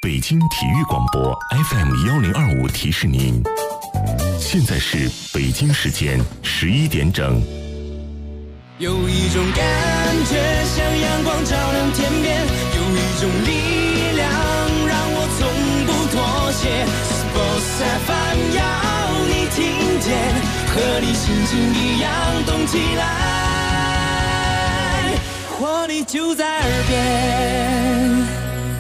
北京体育广播 FM1025提示您，现在是北京时间11点整。 有一种感觉像阳光照亮天边，有一种力量让我从不妥协。Sports FM 要你听见，和你心情一样动起来，活力就在耳边。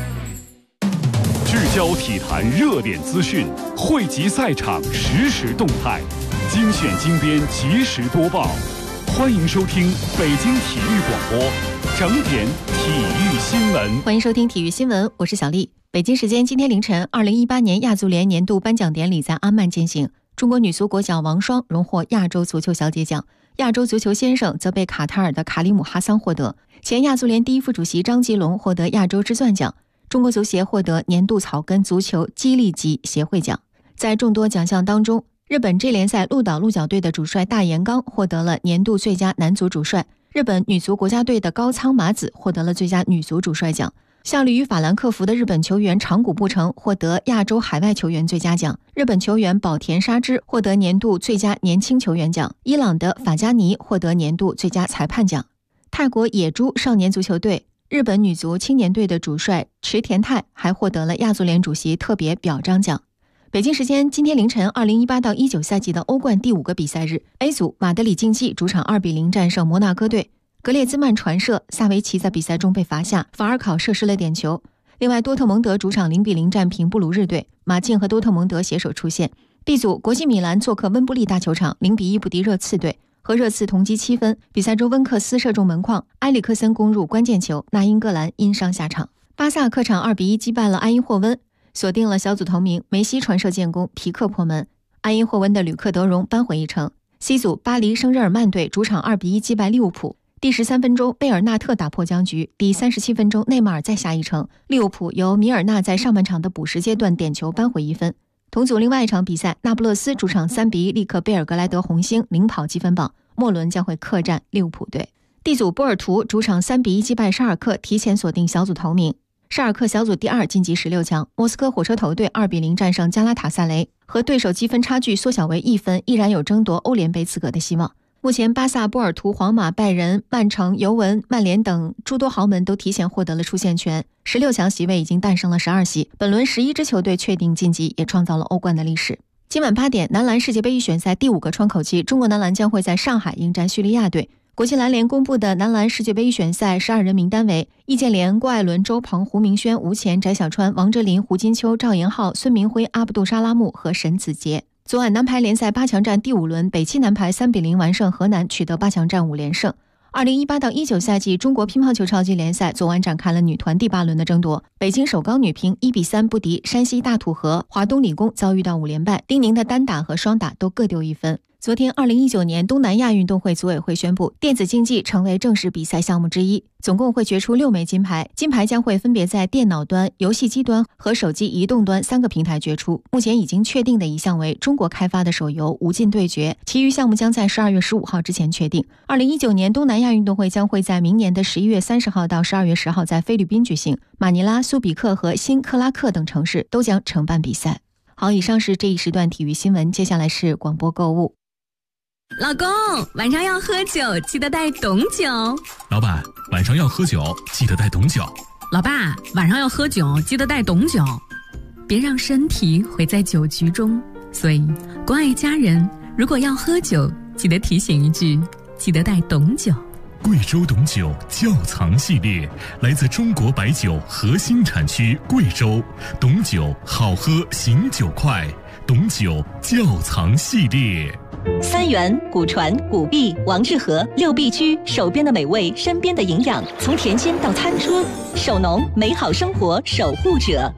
聚焦体坛热点资讯，汇集赛场实时动态，精选精编及时播报。欢迎收听北京体育广播整点体育新闻。 欢迎收听体育新闻，我是小丽。北京时间今天凌晨，2018年亚足联年度颁奖典礼在阿曼进行。中国女足国脚王霜荣获亚洲足球小姐奖，亚洲足球先生则被卡塔尔的卡里姆哈桑获得。前亚足联第一副主席张吉龙获得亚洲之钻奖。中国足协获得年度草根足球激励级协会奖。在众多奖项当中，日本 J 联赛鹿岛鹿角队的主帅大岩刚获得了年度最佳男足主帅，日本女足国家队的高仓麻子获得了最佳女足主帅奖。效力于法兰克福的日本球员长谷部诚获得亚洲海外球员最佳奖，日本球员保田沙织获得年度最佳年轻球员奖，伊朗的法加尼获得年度最佳裁判奖。泰国野猪少年足球队、日本女足青年队的主帅池田泰还获得了亚足联主席特别表彰奖。北京时间今天凌晨，2018到19赛季的欧冠第5个比赛日 ，A 组马德里竞技主场2-0战胜摩纳哥队，格列兹曼传射，萨维奇在比赛中被罚下，法尔考射失了点球。另外，多特蒙德主场0-0战平布鲁日队，马竞和多特蒙德携手出线。B 组国际米兰做客温布利大球场0-1不敌热刺队，和热刺同积7分。比赛中温克斯射中门框，埃里克森攻入关键球，那英格兰因伤下场。巴萨客场2-1击败了埃因霍温，锁定了小组头名，梅西传射建功，皮克破门，埃因霍温的吕克德容扳回一城。C 组巴黎圣日耳曼队主场2-1击败利物浦，第13分钟贝尔纳特打破僵局，第37分钟内马尔再下一城，利物浦由米尔纳在上半场的补时阶段点球扳回1分。同组另外一场比赛，那不勒斯主场3-1力克贝尔格莱德红星，领跑积分榜，末轮将会客战利物浦队。D 组波尔图主场3-1击败沙尔克，提前锁定小组头名。沙尔克小组第2晋级16强，莫斯科火车头队2-0战胜加拉塔萨雷，和对手积分差距缩小为1分，依然有争夺欧联杯资格的希望。目前巴萨、波尔图、皇马、拜仁、曼城、尤文、曼联等诸多豪门都提前获得了出线权，16强席位已经诞生了12席，本轮11支球队确定晋级，也创造了欧冠的历史。今晚8点，男篮世界杯预选赛第5个窗口期，中国男篮将会在上海迎战叙利亚队。国际篮联公布的男篮世界杯预选赛12人名单为：易建联、郭艾伦、周鹏、胡明轩、吴前、翟小川、王哲林、胡金秋、赵延浩、孙明辉、阿卜杜沙拉木和沈子杰。昨晚男排联赛8强战第5轮，北汽男排3-0完胜河南，取得8强战5连胜。2018到19赛季中国乒乓球超级联赛昨晚展开了女团第8轮的争夺，北京首钢女乒1-3不敌山西大土河，华东理工遭遇到5连败，丁宁的单打和双打都各丢1分。昨天2019年东南亚运动会组委会宣布，电子竞技成为正式比赛项目之一，总共会决出6枚金牌，金牌将会分别在电脑端、游戏机端和手机移动端3个平台决出。目前已经确定的一项为中国开发的手游《无尽对决》，其余项目将在12月15号之前确定。2019年东南亚运动会将会在明年的11月30号到12月10号在菲律宾举行，马尼拉、苏比克和新克拉克等城市都将承办比赛。好，以上是这一时段体育新闻，接下来是广播购物。 老公，晚上要喝酒，记得带懂酒。 老板，晚上要喝酒，记得带懂酒。 老爸，晚上要喝酒，记得带懂酒。别让身体毁在酒局中。所以，关爱家人，如果要喝酒，记得提醒一句，记得带懂酒。 贵州董酒窖藏系列，来自中国白酒核心产区贵州，董酒好喝，醒酒快，董酒窖藏系列。 三元、古传、古碧、王致和6必居，手边的美味，身边的营养，从田间到餐桌，守农，美好生活守护者。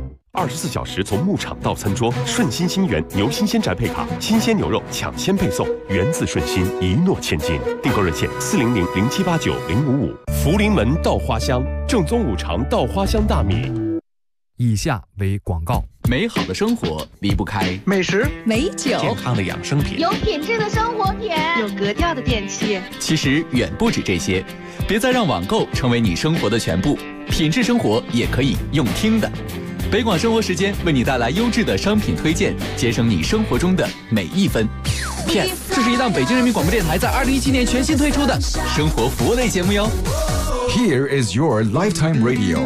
24小时从牧场到餐桌，顺心新源牛新鲜宅配卡，新鲜牛肉抢先配送，源自顺心，一诺千金。订购热线400-0789-055。福临门稻花香，正宗五常稻花香大米。 以下为广告。 美好的生活离不开美食、 美酒、 健康的养生品， 有品质的生活品， 有格调的电器。 其实远不止这些，别再让网购成为你生活的全部，品质生活也可以用听的。 北广生活时间为你带来优质的商品推荐，节省你生活中的每一分。P.S. 这是一档北京人民广播电台在2017年全新推出的生活服务类节目哟。 Here is your lifetime radio。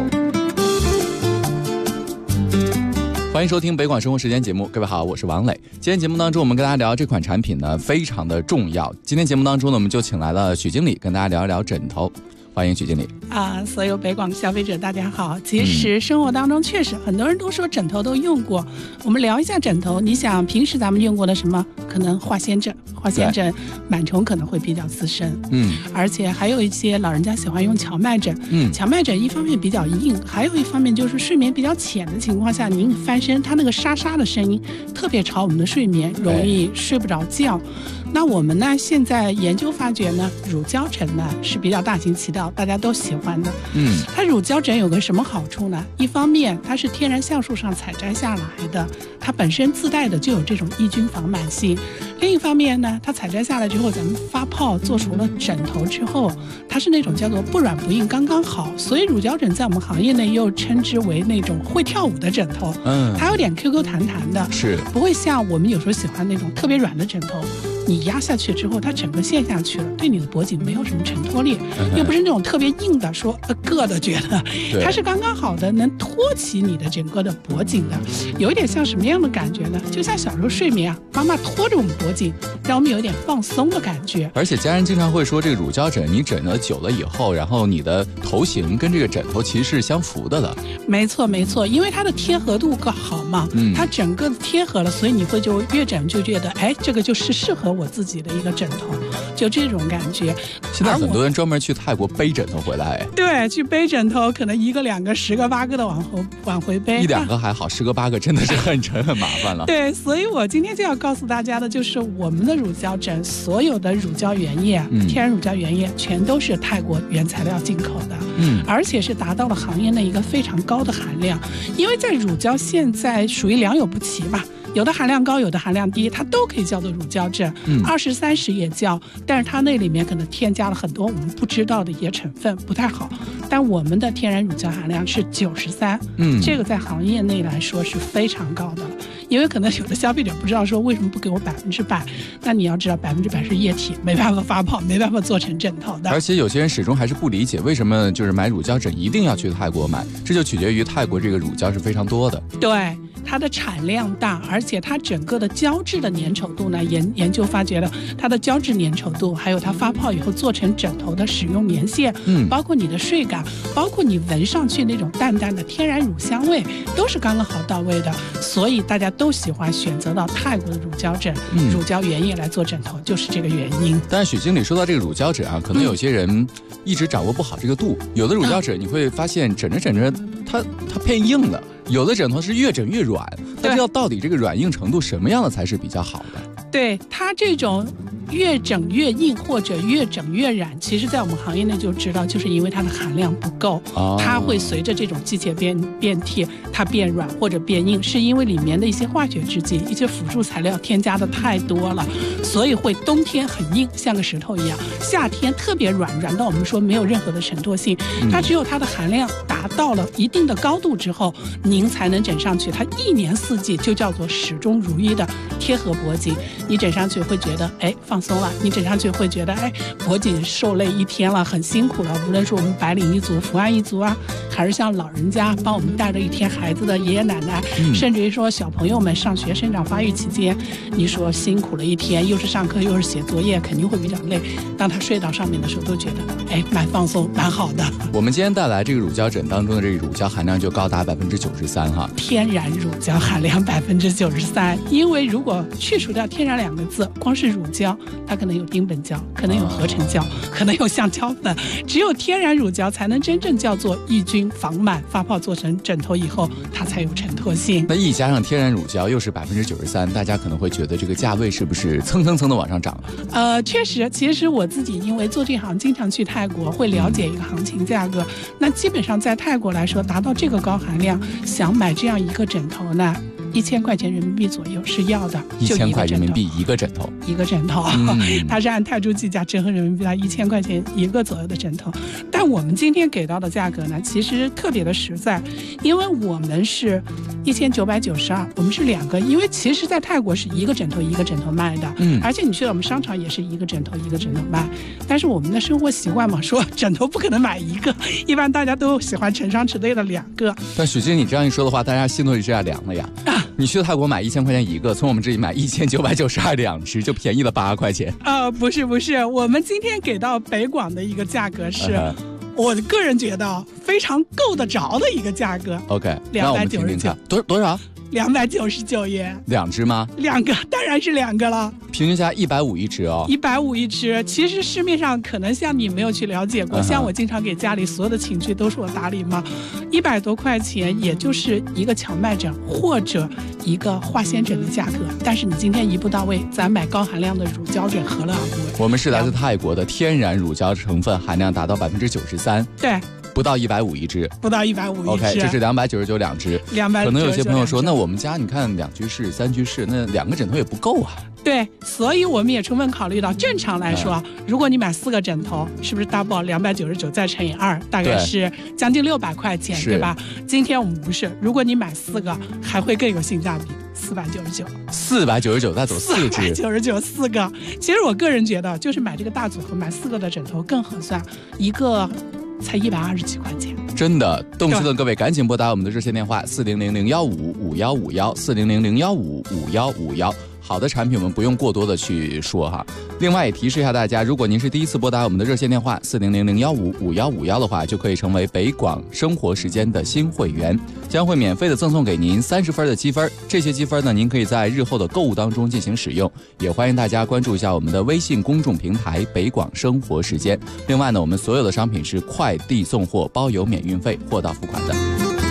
欢迎收听北广生活时间节目，各位好，我是王磊。今天节目当中，我们跟大家聊这款产品呢，非常的重要。今天节目当中呢，我们就请来了许经理跟大家聊一聊枕头。欢迎许经理。 所有北广消费者大家好。其实生活当中确实很多人都说枕头都用过，我们聊一下枕头。你想平时咱们用过的什么？可能化纤枕，螨虫可能会比较滋生。而且还有一些老人家喜欢用荞麦枕。荞麦枕一方面比较硬，还有一方面就是睡眠比较浅的情况下，您翻身它那个沙沙的声音特别吵我们的睡眠，容易睡不着觉。那我们呢，现在研究发觉呢，乳胶枕呢是比较大行其道，大家都喜欢的。它乳胶枕有个什么好处呢？一方面它是天然橡树上采摘下来的，它本身自带的就有这种抑菌防螨性。另一方面呢，它采摘下来之后，咱们发泡做出了枕头之后，它是那种叫做不软不硬，刚刚好。所以乳胶枕在我们行业内又称之为那种会跳舞的枕头。它有点 QQ 弹弹的， 是不会像我们有时候喜欢那种特别软的枕头。你压下去之后，它整个陷下去了，对你的脖颈没有什么承托力，又不是那种特别硬的，说硌的觉得，它是刚刚好的，能托起你的整个的脖颈的，有一点像什么样的感觉呢？就像小时候睡眠啊，妈妈拖着我们脖颈，让我们有一点放松的感觉。 而且家人经常会说，这个乳胶枕你枕了久了以后，然后你的头型跟这个枕头其实是相符的了。 没错，因为它的贴合度更好嘛，它整个贴合了，所以你会就越枕就觉得，哎，这个就是适合我自己的一个枕头，就这种感觉。 现在很多人专门去泰国背枕头回来， 对，去背枕头，可能1个、2个、10个、8个的往回背 ，1、2个还好，10个、8个真的是很沉很麻烦了。 对，所以我今天就要告诉大家的就是我们的乳胶枕，所有的乳胶原液，天然乳胶原液全都是泰国原材料进口的，而且是达到了行业内一个非常高的含量。因为在乳胶现在属于良莠不齐吧。有的含量高，有的含量低，它都可以叫做乳胶枕，20、30也叫，但是它那里面可能添加了很多我们不知道的一些成分，不太好。但我们的天然乳胶含量是93，这个在行业内来说是非常高的了。因为可能有的消费者不知道说为什么不给我100%，那你要知道100%是液体，没办法发泡，没办法做成枕头的。 而且有些人始终还是不理解为什么就是买乳胶枕一定要去泰国买，这就取决于泰国这个乳胶是非常多的。 对。它的产量大，而且它整个的胶质的粘稠度呢，研究发觉了它的胶质粘稠度，还有它发泡以后做成枕头的使用棉线，包括你的睡感，包括你闻上去那种淡淡的天然乳香味，都是刚刚好到位的。所以大家都喜欢选择到泰国的乳胶枕，乳胶原液来做枕头，就是这个原因。 但是许经理说到这个乳胶枕啊，可能有些人一直掌握不好这个度，有的乳胶枕你会发现枕着它偏硬了。有的枕头是越枕越软，但是要到底这个软硬程度什么样的才是比较好的？ 对，它这种越整越硬或者越整越软，其实在我们行业内就知道，就是因为它的含量不够，它会随着这种季节变替，它变软或者变硬，是因为里面的一些化学制剂、一些辅助材料添加的太多了，所以会冬天很硬，像个石头一样；夏天特别软到我们说没有任何的承托性。它只有它的含量达到了一定的高度之后，您才能枕上去。它1年4季就叫做始终如一的贴合脖颈，你枕上去会觉得放松了，你枕上去会觉得脖颈受累一天了，很辛苦了。无论是我们白领一族、伏案一族啊，还是像老人家帮我们带着一天孩子的爷爷奶奶，甚至于说小朋友们上学生长发育期间，你说辛苦了一天，又是上课又是写作业，肯定会比较累。当他睡到上面的时候，都觉得蛮放松，蛮好的。 我们今天带来这个乳胶枕当中的这个乳胶含量就高达93%哈， 天然乳胶含量93%。因为如果去除掉天然2个字，光是乳胶，它可能有丁苯胶，可能有合成胶，可能有橡胶粉，只有天然乳胶才能真正叫做抑菌防螨，发泡做成枕头以后，它才有承托性。 那一加上天然乳胶又是93%，大家可能会觉得这个价位是不是蹭的往上涨了？ 确实，其实我自己因为做这行，经常去泰国，会了解一个行情价格。那基本上在泰国来说，达到这个高含量，想买这样一个枕头呢， 1000块钱人民币左右是要的 ，1000块人民币一个枕头， 它是按泰铢计价，折合人民币1000块钱一个左右的枕头。但我们今天给到的价格呢，其实特别的实在，因为我们是1992，我们是2个，因为其实在泰国是一个枕头一个枕头卖的，而且你去了我们商场也是一个枕头一个枕头卖，但是我们的生活习惯嘛，说枕头不可能买一个，一般大家都喜欢成双成对的2个。 但许经理这样一说的话，大家心都是这样凉了呀。你去泰国买1000块钱一个，从我们这里买1992只，就便宜了8块钱。 不是，我们今天给到北广的一个价格是，我个人觉得非常够得着的一个价格。 OK， 那我们听听看，多少 ？299元 ，2只吗 ？2个，当然是2个了。 平均下150一只哦 ，150一只。其实市面上可能像你没有去了解过，像我经常给家里所有的寝具都是我打理嘛，100多块钱，也就是一个荞麦枕或者一个化纤枕的价格。但是你今天一步到位，咱买高含量的乳胶枕何乐而不为？ 我们是来自泰国的天然乳胶成分含量达到93%。 对。 不到150一只，OK， 这是299只。可能有些朋友说，那我们家你看2居室、3居室，那2个枕头也不够啊。 对，所以我们也充分考虑到，正常来说，如果你买4个枕头，是不是 double 299再乘以2，大概是将近600块钱，对吧？今天我们不是，如果你买4个，还会更有性价比，499， 再走4只 ，499，4个。其实我个人觉得，就是买这个大组合，买4个的枕头更合算，一个才120几块钱。 真的，动区的各位赶紧拨打我们的热线电话400-015-5151，400-015-5151。好的产品我们不用过多的去说哈。另外也提示一下大家，如果您是第一次拨打我们的热线电话400-015-5151的话，就可以成为北广生活时间的新会员，将会免费的赠送给您30分的积分。这些积分呢，您可以在日后的购物当中进行使用。也欢迎大家关注一下我们的微信公众平台北广生活时间。另外呢，我们所有的商品是快递送货，包邮免运费，货到付款的。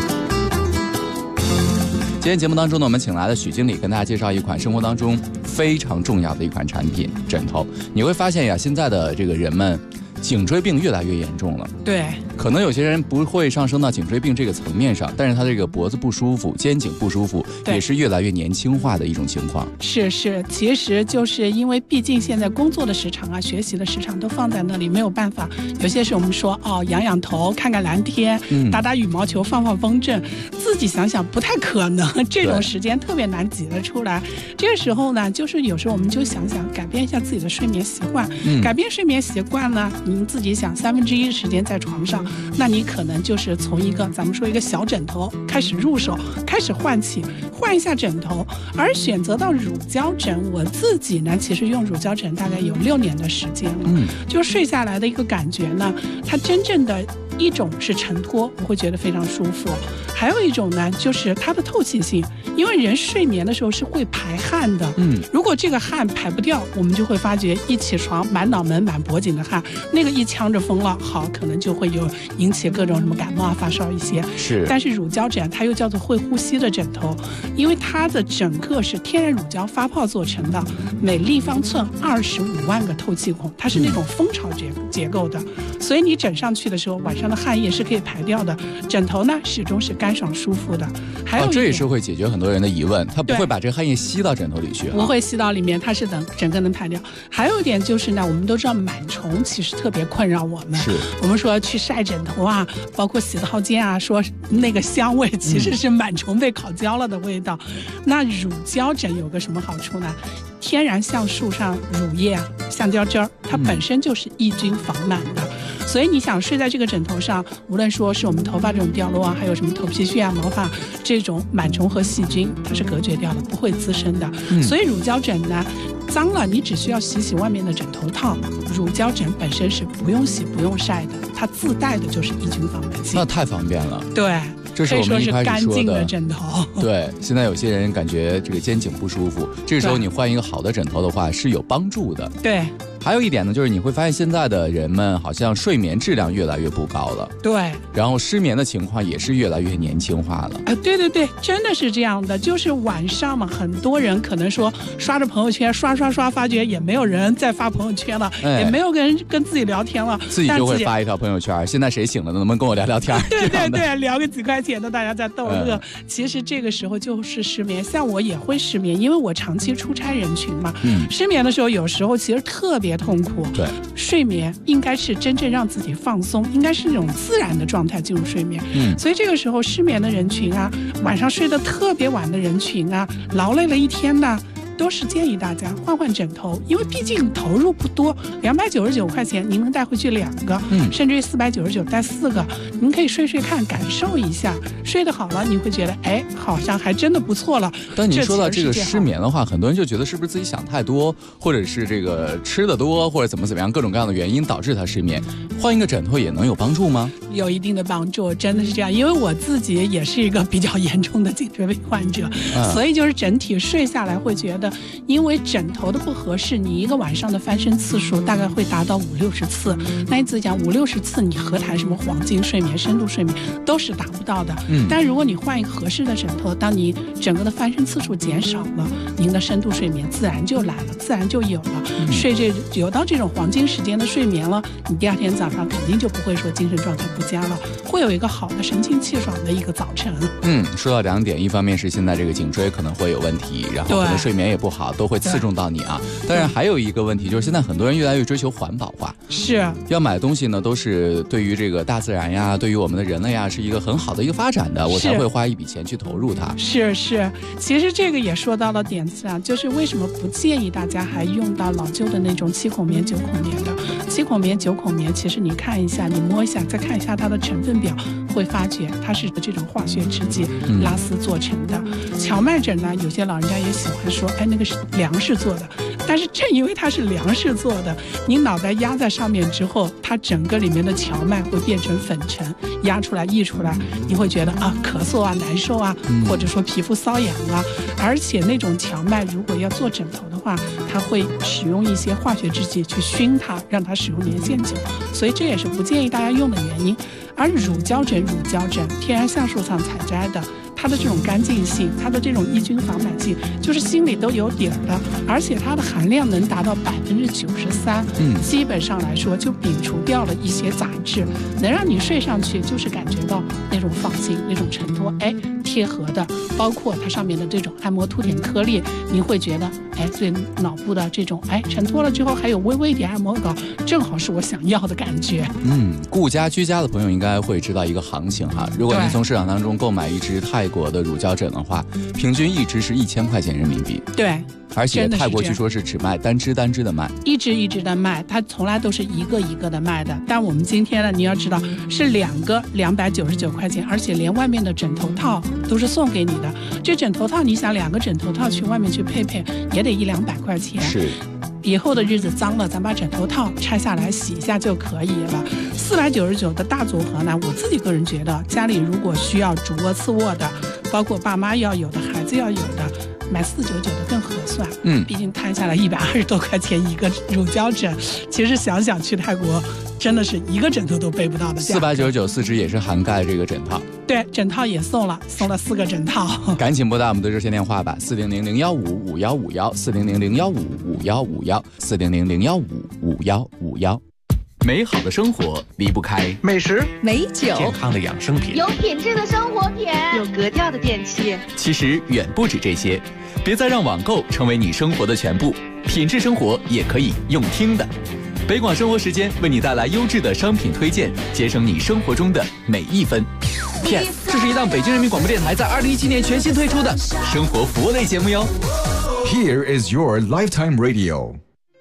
今天节目当中呢，我们请来了许经理跟大家介绍一款生活当中非常重要的一款产品——枕头。你会发现呀，现在的这个人们颈椎病越来越严重了。 对， 可能有些人不会上升到颈椎病这个层面上，但是他这个脖子不舒服、肩颈不舒服，也是越来越年轻化的一种情况。 是，其实就是因为毕竟现在工作的时长啊、学习的时长都放在那里，没有办法。有些时候我们说仰头、看看蓝天、打打羽毛球、放放风筝，自己想想不太可能，这种时间特别难挤得出来。这个时候呢，就是有时候我们就想想改变一下自己的睡眠习惯。改变睡眠习惯呢，您自己想1/3的时间在床上，那你可能就是从一个咱们说一个小枕头开始入手，开始换一下枕头。而选择到乳胶枕，我自己呢其实用乳胶枕大概有6年的时间了，就睡下来的一个感觉呢，它真正的一种是承托，我会觉得非常舒服，还有一种呢就是它的透气性，因为人睡眠的时候是会排汗的，如果这个汗排不掉，我们就会发觉一起床满脑门满脖颈的汗，那个一呛着风了，好，可能就会有引起各种什么感冒啊、发烧一些。 是， 但是乳胶枕它又叫做会呼吸的枕头，因为它的整个是天然乳胶发泡做成的，每立方寸25万个透气孔，它是那种蜂巢结构的，所以你枕上去的时候，晚上的汗液是可以排掉的。枕头呢始终是干爽舒服的。还有这也是会解决很多人的疑问，它不会把这个汗液吸到枕头里去， 不会吸到里面，它是整个能排掉。还有一点就是呢，我们都知道螨虫其实特别困扰我们， 是我们说去晒枕头啊，包括洗澡间啊，说那个香味其实是螨虫被烤焦了的味道。那乳胶枕有个什么好处呢？天然橡树上乳液啊、橡胶汁儿，它本身就是抑菌防螨的，所以你想睡在这个枕头上，无论说是我们头发这种掉落啊，还有什么头皮屑啊、毛发这种螨虫和细菌，它是隔绝掉的，不会滋生的。所以乳胶枕呢，脏了你只需要洗外面的枕头套，乳胶枕本身是不用洗不用晒的，它自带的就是抑菌防螨性。 那太方便了。 对。 这是我们一开始说的， 干净的枕头。 对，现在有些人感觉这个肩颈不舒服，这个时候你换一个好的枕头的话是有帮助的。 对， 还有一点呢，就是你会发现现在的人们好像睡眠质量越来越不高了， 对， 然后失眠的情况也是越来越年轻化了。 对对对，真的是这样的。就是晚上嘛，很多人可能说刷着朋友圈，刷，发觉也没有人在发朋友圈了，也没有人跟自己聊天了， 自己就会发一条朋友圈。现在谁醒了呢？能不能跟我聊聊天？ 对对对，聊个几块钱的，大家在逗乐。其实这个时候就是失眠，像我也会失眠，因为我长期出差人群嘛。失眠的时候，有时候其实特别痛苦。 对， 睡眠应该是真正让自己放松，应该是那种自然的状态进入睡眠。所以这个时候失眠的人群啊，晚上睡得特别晚的人群啊，劳累了一天呢，都是建议大家换枕头，因为毕竟投入不多，299块钱您能带回去2个，甚至于499带4个，您可以睡睡看，感受一下，睡得好了，你会觉得好像还真的不错了。 但你说到这个失眠的话，很多人就觉得是不是自己想太多，或者是这个吃的多，或者怎么样，各种各样的原因导致他失眠。换一个枕头也能有帮助吗？ 有一定的帮助，真的是这样。因为我自己也是一个比较严重的颈椎病患者，所以就是整体睡下来会觉得，因为枕头的不合适，你一个晚上的翻身次数大概会达到50-60次。那你自己讲50-60次，你何谈什么黄金睡眠、深度睡眠，都是达不到的。但如果你换一个合适的枕头，当你整个的翻身次数减少了，您的深度睡眠自然就来了，自然就有了。有到这种黄金时间的睡眠了，你第二天早上肯定就不会说精神状态不佳了，会有一个好的神清气爽的一个早晨。 说到2点，一方面是现在这个颈椎可能会有问题，然后可能睡眠也不好，都会刺中到你啊。当然还有一个问题就是现在很多人越来越追求环保化， 是要买东西呢都是对于这个大自然呀，对于我们的人类呀是一个很好的一个发展的，我才会花一笔钱去投入它。 是，其实这个也说到了点子上，就是为什么不建议大家还用到老旧的那种7孔棉、9孔棉的。7孔棉、9孔棉，其实你看一下，你摸一下，再看一下它的成分表，会发觉它是这种化学制剂拉丝做成的。荞麦枕呢，有些老人家也喜欢说，那个是粮食做的，但是正因为它是粮食做的，你脑袋压在上面之后，它整个里面的荞麦会变成粉尘，压出来溢出来，你会觉得咳嗽啊、难受啊，或者说皮肤瘙痒啊。而且那种荞麦如果要做枕头的话，它会使用一些化学制剂去熏它，让它使用年限久，所以这也是不建议大家用的原因。而乳胶枕天然橡树上采摘的，它的这种干净性，它的这种抑菌防螨性，就是心里都有底儿的，而且它的含量能达到93%，基本上来说就摒除掉了一些杂质，能让你睡上去就是感觉到那种放心、那种承托，贴合的，包括它上面的这种按摩凸点颗粒，你会觉得对脑部的这种承托了之后还有微微一点按摩感，正好是我想要的感觉。 顾家居家的朋友应该会知道一个行情哈，如果您从市场当中购买一只泰国的乳胶枕的话，平均一只是1000块钱人民币。 对， 而且泰国据说是只卖单只的卖， 一只的卖，它从来都是一个的卖的。但我们今天呢，你要知道是2个299块钱，而且连外面的枕头套都是送给你的。这枕头套，你想2个枕头套去外面去配也得100-200块钱。 是。 以后的日子脏了，咱把枕头套拆下来洗一下就可以了。499的大组合呢，我自己个人觉得，家里如果需要主卧次卧的，包括爸妈要有的、孩子要有的，买499的更合算。毕竟摊下来120多块钱一个乳胶枕，其实想想去泰国真的是一个枕头都背不到的价格。 499 4只也是涵盖这个枕套。 对，枕套也送了4个枕套。 赶紧拨打我们的热线电话吧，400-015-5151，400-015-5151，400-015-5151。 美好的生活离不开美食、 美酒、 健康的养生品， 有品质的生活品， 有格调的电器。 其实远不止这些，别再让网购成为你生活的全部，品质生活也可以用听的。北广生活时间为你带来优质的商品推荐，节省你生活中的每一分。PS， 这是一档北京人民广播电台在2017年全新推出的生活服务类节目哟。 Here is your lifetime radio。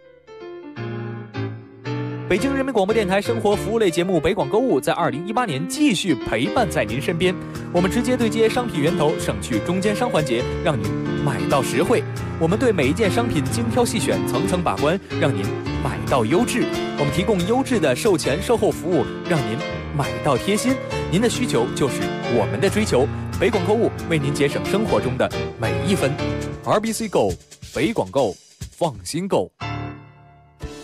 北京人民广播电台生活服务类节目北广购物在2018年继续陪伴在您身边，我们直接对接商品源头，省去中间商环节，让您买到实惠。我们对每一件商品精挑细选，层层把关，让您买到优质。我们提供优质的售前售后服务，让您买到贴心。您的需求就是我们的追求，北广购物为您节省生活中的每一分。RBC 购，北广购，放心购。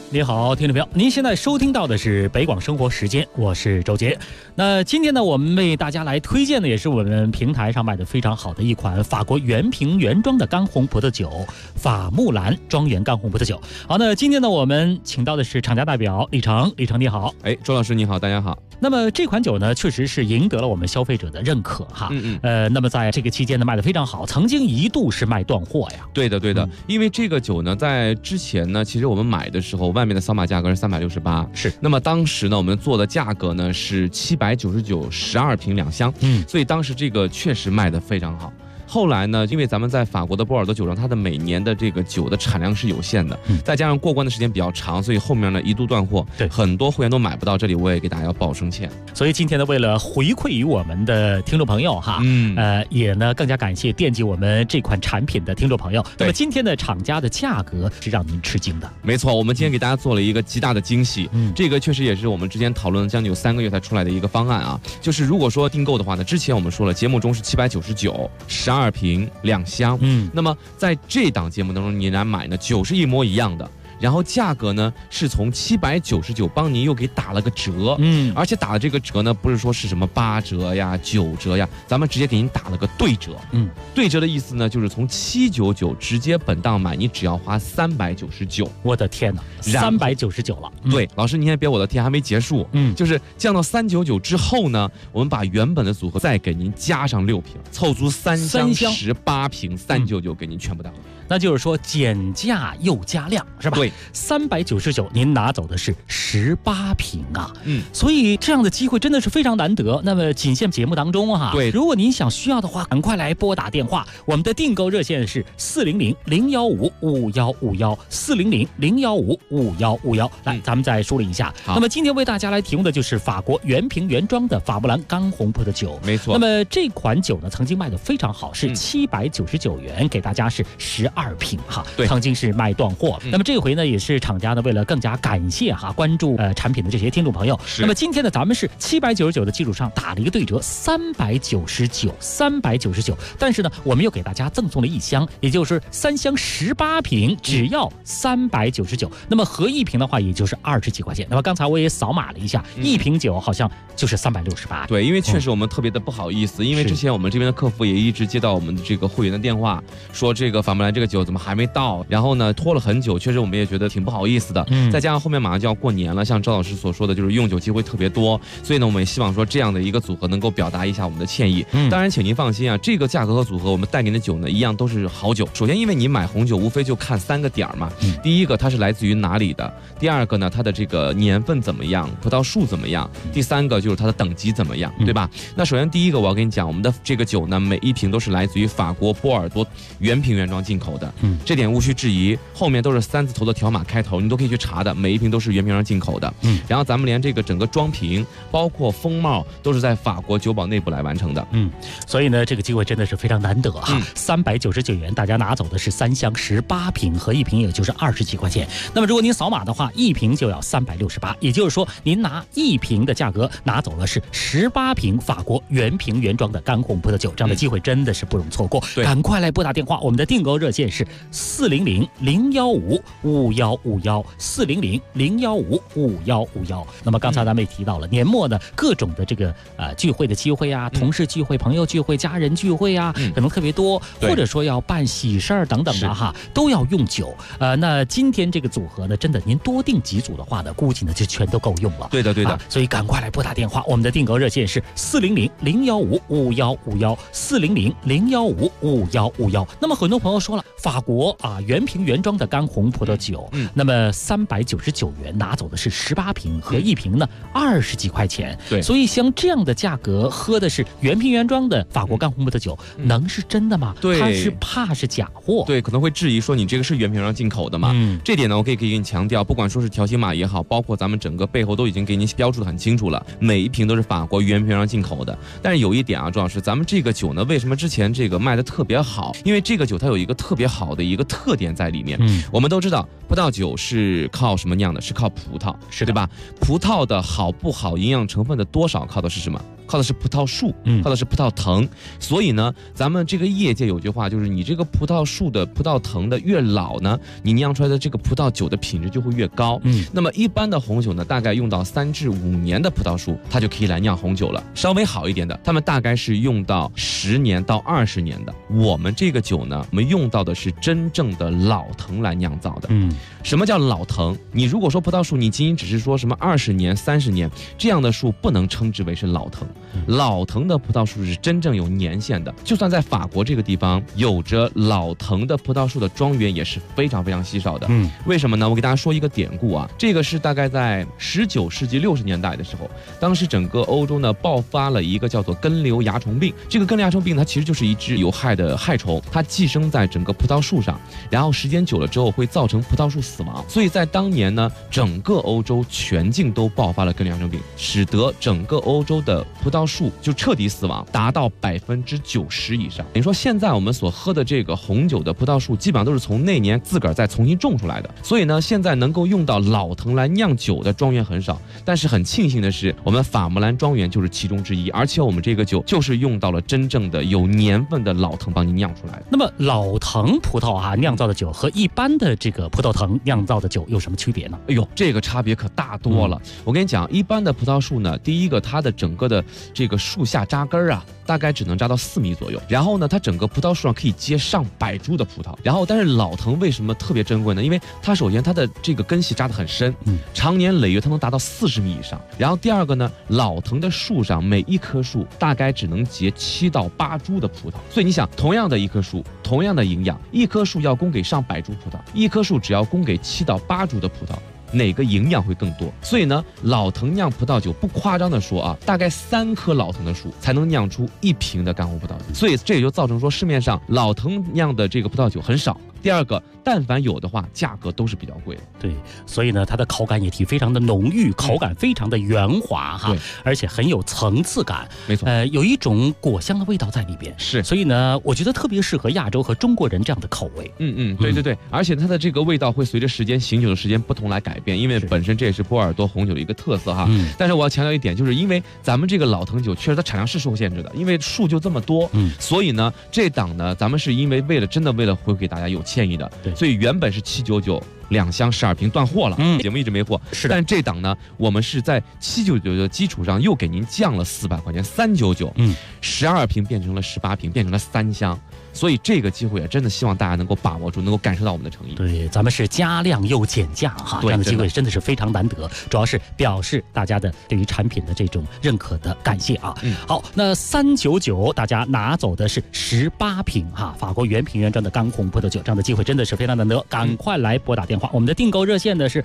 你好，听众朋友，您现在收听到的是北广生活时间，我是周杰。那今天呢，我们为大家来推荐的也是我们平台上卖的非常好的一款法国原瓶原装的干红葡萄酒——法木兰庄园干红葡萄酒。好，那今天呢，我们请到的是厂家代表李成，李成你好。 周老师你好，大家好。 那么这款酒呢，确实是赢得了我们消费者的认可哈。那么在这个期间呢，卖得非常好，曾经一度是卖断货呀。 对的，因为这个酒呢，在之前呢，其实我们买的时候，外面的扫码价格是368， 是。 那么当时呢，我们做的价格呢是799，12瓶2箱，所以当时这个确实卖得非常好。后来呢，因为咱们在法国的波尔多酒庄，它的每年的这个酒的产量是有限的，再加上过关的时间比较长，所以后面呢一度断货， 对， 很多会员都买不到。这里我也给大家要报声歉。 所以今天呢，为了回馈于我们的听众朋友哈，也呢更加感谢惦记我们这款产品的听众朋友。那么今天的厂家的价格是让您吃惊的。 没错，我们今天给大家做了一个极大的惊喜，这个确实也是我们之前讨论了将近有3个月才出来的一个方案啊。就是如果说订购的话呢，之前我们说了，节目中是799，12瓶2箱，那么在这档节目当中，你来买呢，酒是一模一样的，然后价格呢是从799帮您又给打了个折，而且打的这个折呢，不是说是什么8折呀、9折呀，咱们直接给您打了个对折，对折的意思呢，就是从799直接本档买，你只要花399。 我的天哪，399了。 对，老师您先别我的天，还没结束，就是降到399之后呢，我们把原本的组合再给您加上6瓶，凑足3箱18瓶，399给您全部带回来。 那就是说减价又加量，是吧？ 对 ，399您拿走的是18瓶啊，所以这样的机会真的是非常难得。那么仅限节目当中哈， 对， 如果您想需要的话，赶快来拨打电话，我们的订购热线是400-015-5151，400-015-5151。来，咱们再梳理一下。那么今天为大家来提供的就是法国原瓶原装的法木兰干红葡萄酒， 没错。 那么这款酒呢，曾经卖得非常好，是799元，给大家是12瓶哈，曾经是卖断货。那么这回呢，也是厂家呢为了更加感谢哈关注产品的这些听众朋友，那么今天呢咱们是799的基础上打了一个对折，399，但是呢我们又给大家赠送了1箱，也就是3箱18瓶，只要399。那么合1瓶的话也就是20几块钱。那么刚才我也扫码了一下，1瓶酒好像就是368。 对，因为确实我们特别的不好意思，因为之前我们这边的客服也一直接到我们的这个会员的电话，说这个法木兰这个酒怎么还没到，然后呢拖了很久，确实我们也觉得挺不好意思的。再加上后面马上就要过年了，像赵老师所说的，就是用酒机会特别多，所以呢我们也希望说这样的一个组合能够表达一下我们的歉意。当然请您放心啊，这个价格和组合我们带您的酒呢一样都是好酒。首先因为你买红酒无非就看3个点嘛，第一个它是来自于哪里的，第二个呢它的这个年份怎么样，葡萄树怎么样，第3个就是它的等级怎么样，对吧？那首先第一个我要跟你讲，我们的这个酒呢每1瓶都是来自于法国波尔多原瓶原装进口的，这点无需质疑，后面都是3字头的条码开头，你都可以去查的，每1瓶都是原瓶原装进口的。然后咱们连这个整个装瓶包括封帽都是在法国酒保内部来完成的。 所以呢这个机会真的是非常难得哈，399元大家拿走的是3箱18瓶，合1瓶也就是20几块钱。那么如果您扫码的话，1瓶就要368，也就是说您拿1瓶的价格拿走了是18瓶法国原瓶原装的干红葡萄酒，这样的机会真的是不容错过。赶快来拨打电话，我们的订购热线是400-015-5151，400-015-5151。那么刚才咱们也提到了，年末呢各种的这个聚会的机会啊，同事聚会、朋友聚会、家人聚会啊，可能特别多，或者说要办喜事儿等等的哈，都要用酒。那今天这个组合呢，真的您多订几组的话呢，估计呢就全都够用了。 对的， 所以赶快来拨打电话，我们的订购热线是400-015-5151，400-015-5151。那么很多朋友说了，法国原瓶原装的干红葡萄酒，那么399元拿走的是18瓶，合1瓶呢20几块钱。 对， 所以像这样的价格喝的是原瓶原装的法国干红葡萄酒，能是真的吗？ 对， 它是怕是假货。 对，可能会质疑说你这个是原瓶原装进口的嘛？这点呢我可以给你强调，不管说是条形码也好，包括咱们整个背后都已经给您标注的很清楚了，每1瓶都是法国原瓶原装进口的。但是有一点啊，周老师，咱们这个酒呢为什么之前这个卖的特别好？因为这个酒它有一个特别好的一个特点在里面。我们都知道葡萄酒是靠什么酿的？是靠葡萄，对吧？葡萄的好不好，营养成分的多少靠的是什么？ 靠的是葡萄树，靠的是葡萄藤。所以呢，咱们这个业界有句话，就是你这个葡萄树的葡萄藤的越老呢，你酿出来的这个葡萄酒的品质就会越高。那么一般的红酒呢，大概用到3至5年的葡萄树，它就可以来酿红酒了。稍微好一点的，他们大概是用到10年到20年的。我们这个酒呢，我们用到的是真正的老藤来酿造的。什么叫老藤？你如果说葡萄树，你仅仅只是说什么20年、30年这样的树，不能称之为是老藤。老藤的葡萄树是真正有年限的，就算在法国这个地方，有着老藤的葡萄树的庄园也是非常非常稀少的。为什么呢？我给大家说一个典故啊，这个是大概在19世纪60年代的时候，当时整个欧洲呢爆发了一个叫做根瘤蚜虫病。这个根瘤蚜虫病它其实就是一只有害的害虫，它寄生在整个葡萄树上，然后时间久了之后会造成葡萄树死亡。所以在当年呢，整个欧洲全境都爆发了根瘤蚜虫病，使得整个欧洲的葡萄树就彻底死亡，达到90%以上。你说现在我们所喝的这个红酒的葡萄树，基本上都是从那年自个儿再重新种出来的。所以呢，现在能够用到老藤来酿酒的庄园很少。但是很庆幸的是，我们法穆兰庄园就是其中之一，而且我们这个酒就是用到了真正的有年份的老藤帮你酿出来的。 那么老藤葡萄啊酿造的酒和一般的这个葡萄藤酿造的酒有什么区别呢？ 哎呦，这个差别可大多了。我跟你讲，一般的葡萄树呢，第一个它的整个的这个树下扎根啊，大概只能扎到4米左右。然后呢，它整个葡萄树上可以结上百株的葡萄。然后，但是老藤为什么特别珍贵呢？因为它首先它的这个根系扎得很深，长年累月它能达到40米以上。然后第二个呢，老藤的树上每一棵树大概只能结7到8株的葡萄。所以你想，同样的一棵树，同样的营养，一棵树要供给上百株葡萄，一棵树只要供给7到8株的葡萄，哪个营养会更多？所以呢，老藤酿葡萄酒不夸张的说啊，大概3棵老藤的树才能酿出1瓶的干红葡萄酒。所以这也就造成说市面上老藤酿的这个葡萄酒很少。第二个，但凡有的话，价格都是比较贵的。 对，所以呢，它的口感也非常的浓郁，口感非常的圆滑哈，而且很有层次感。 没错， 有一种果香的味道在里边。 是， 所以呢，我觉得特别适合亚洲和中国人这样的口味。 对，而且它的这个味道会随着时间醒酒的时间不同来改变，因为本身这也是波尔多红酒的一个特色哈。但是我要强调一点，就是因为咱们这个老藤酒确实它产量是受限制的，因为树就这么多，所以呢，这档呢，咱们是因为真的为了回给大家有歉意的，所以原本是799。2箱12瓶断货了，节目一直没货。 是的， 但这档呢，我们是在799的基础上又给您降了400块钱，399，12瓶变成了18瓶，变成了3箱。所以这个机会也真的希望大家能够把握住，能够感受到我们的诚意。 对，咱们是加量又减价哈，这样的机会真的是非常难得，主要是表示大家的对于产品的这种认可的感谢啊。好，那399大家拿走的是18瓶哈，法国原瓶原装的干红葡萄酒，这样的机会真的是非常难得，赶快来拨打电话，我们的订购热线呢是